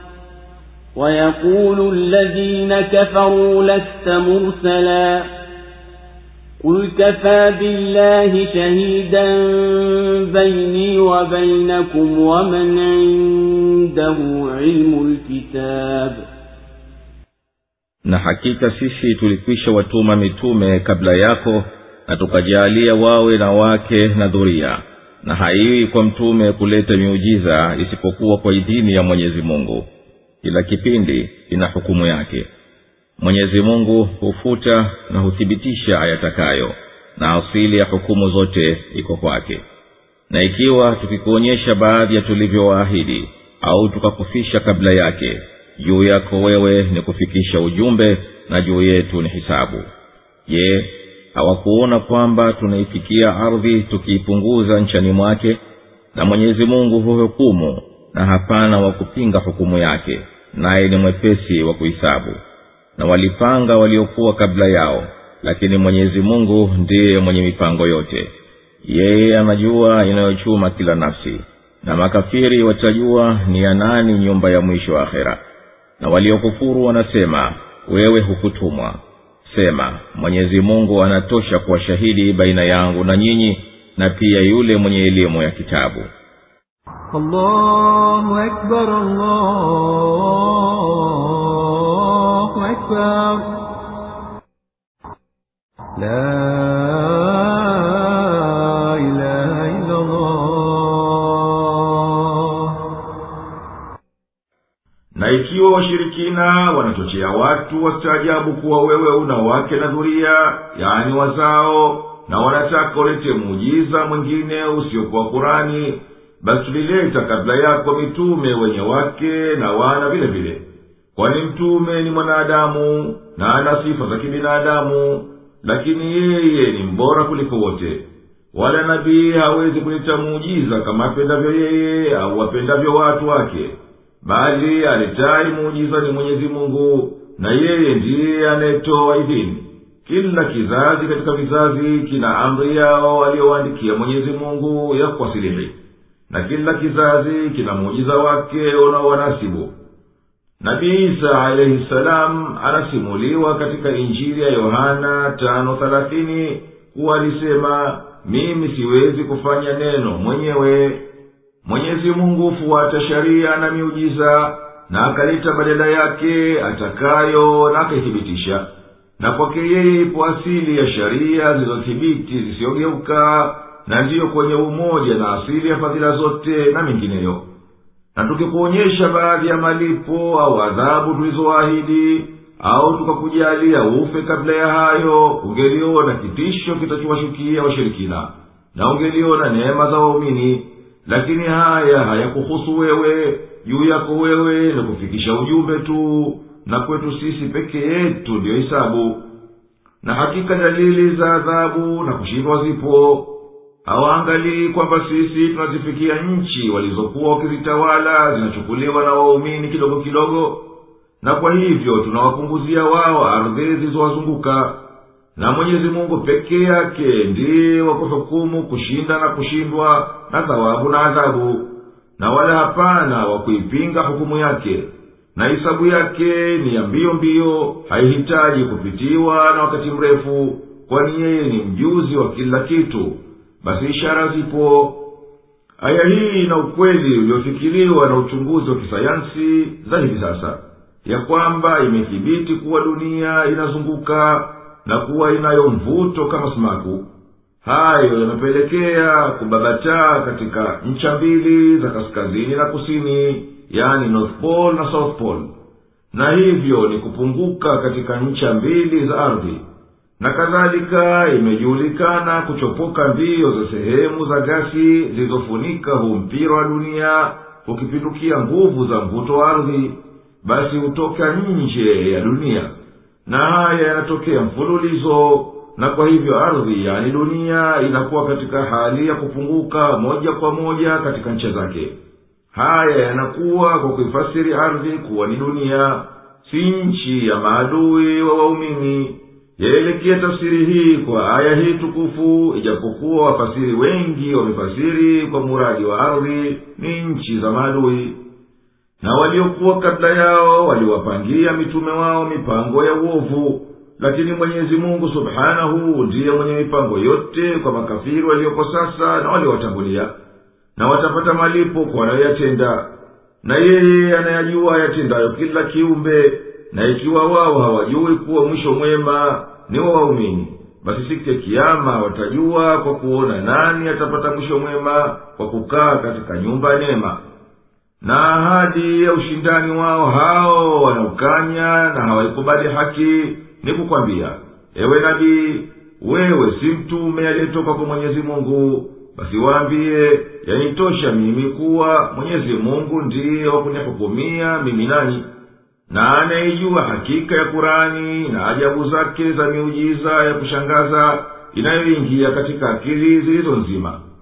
ويقول الذين كفروا لست مرسلا قل كفى بالله شهيدا بيني وبينكم ومن عنده علم الكتاب. Na hakika sisi tulikwisha watuma mitume kabla yako na tukajalia wawe na wake na dhuria, na haiwi kwa mtume kuleta miujiza isipokuwa kwa idhini ya Mwenyezi Mungu. Kila kipindi ina hukumu yake. Mwenyezi Mungu hufuta na huthibitisha ayatakayo, na asili ya hukumu zote iko kwake. Na ikiwa tukikuonyesha baadhi ya tulivyowaahidi au tukakufisha kabla yake, juu yako wewe ni kufikisha ujumbe na juu yetu ni hisabu. Je, hawakuona kwamba tunaifikia ardhi tukiipunguza nchani mwake? Na Mwenyezi Mungu huhukumu na hapana wa kupinga hukumu yake, naye ni mwepesi wa kuhisabu. Na walipanga waliokuwa kabla yao, lakini Mwenyezi Mungu ndiye mwenye mipango yote. Yeye anajua inayochuma kila nafsi, na makafiri watajua ni ya nani nyumba ya mwisho akhera. Na waliokufuru wanasema, wewe hukutumwa. Sema, Mwenyezi Mungu anatosha kuwa shahidi baina yangu na nyinyi, na pia yule mwenye elimu ya kitabu. Allahu Akbar, Allahu Akbar. La ilaha illa Allah. Na ikiwa washirikina wanachochea watu wastaajabu kuwa wewe una wake na dhuria, yani wazao, na wanataka ulete muujiza mwingine usiokuwa Qur'ani, basi tulileta kabla yako mitume wenye wake na wana vile vile. Kwani mtume ni mwanadamu na ana sifa za kibinadamu, lakini yeye ni mbora kuliko wote. Wala nabii hawezi kuleta muujiza kama apendavyo yeye au wapendavyo watu wake, bali aletai muujiza ni Mwenyezi Mungu, na yeye ndiye anayetoa idhini. Kila kizazi katika vizazi kina amri yao aliyowaandikia Mwenyezi Mungu ya kuwasilihi, na kila kizazi kina muujiza wake unaowanasibu. Nabii Isa alayhi salam anasimuliwa katika Injili ya Yohana tano thelathini kuwa alisema, mimi siwezi kufanya neno mwenyewe. Mwenyezi Mungu fuata sharia na miujiza, na akaleta badala yake atakayo na akaithibitisha. Na kwake yeye ipo asili ya sharia zilizothibiti zisiogeuka, na ndiyo kwenye umoja na asili ya fadhila zote na mingineyo. Na tukikuonyesha baadhi ya malipo au adhabu tulizoahidi, au tukakujalia ufe kabla ya hayo, ungeliona kitisho kitachowashukia washirikina, na ungeliona neema za waumini. Lakini haya hayakuhusu wewe, juu yako wewe ni kufikisha ujumbe tu, na kwetu sisi peke yetu ndio hisabu. Na hakika dalili za adhabu na kushindwa zipo. Hawaangalii kwamba sisi tunazifikia nchi walizokuwa wakizitawala zinachukuliwa na waumini kidogo kidogo, na kwa hivyo tunawapunguzia wao ardhi zilizowazunguka. na mwenyezi mungu pekee yake ndiye wa kuhukumu kushinda na kushindwa na thawabu na adhabu, na wala hapana wa kuipinga hukumu yake, na hisabu yake ni ya mbio mbio, haihitaji kupitiwa na wakati mrefu, kwani yeye ni mjuzi wa kila kitu. Basi ishara zipo. Aya hii ina ukweli uliofikiriwa na uchunguzi wa kisayansi za hivi sasa, ya kwamba imethibiti kuwa dunia inazunguka na kuwa inayo mvuto kama sumaku. Hayo yanapelekea kubabataa katika ncha mbili za kaskazini na kusini, yani North Pole na South Pole, na hivyo ni kupunguka katika ncha mbili za ardhi. Na kadhalika imejulikana kuchopoka mbio za sehemu za gasi zilizofunika huu mpira wa dunia ukipindukia nguvu za mvuto wa ardhi, basi hutoka nje ya dunia, na haya yanatokea mfululizo. Na kwa hivyo ardhi, yani dunia, inakuwa katika hali ya kupunguka moja kwa moja katika ncha zake. Haya yanakuwa kwa kuifasiri ardhi kuwa ni dunia, si nchi ya maadui wa waumini. Yaelekea tafsiri hii kwa aya hii tukufu, ijapokuwa wafasiri wengi wamefasiri kwa muradi wa ardhi ni nchi za maadui. Na waliokuwa kabla yao waliwapangia mitume wao mipango ya uovu, lakini Mwenyezi Mungu Subhanahu ndiye mwenye mipango yote kwa makafiri walioko sasa na waliowatangulia, na watapata malipo kwa wanayoyatenda. Na yeye anayajua yatendayo kila kiumbe, na ikiwa wao hawajui kuwa mwisho mwema ni wa waumini, basi siku ya kiyama watajua kwa kuona nani atapata mwisho mwema kwa kukaa katika nyumba neema. Na ahadi ya ushindani wao hao wanaukanya na hawaikubali haki ni kukwambia, ewe nabii, wewe si mtume aliyetoka kwa Mwenyezi Mungu. Basi waambie, yanitosha mimi kuwa Mwenyezi Mungu ndiye wa kunihukumia mimi nani, na anayejua hakika ya Kurani na ajabu zake za miujiza ya kushangaza inayoingia katika akili zilizo nzima.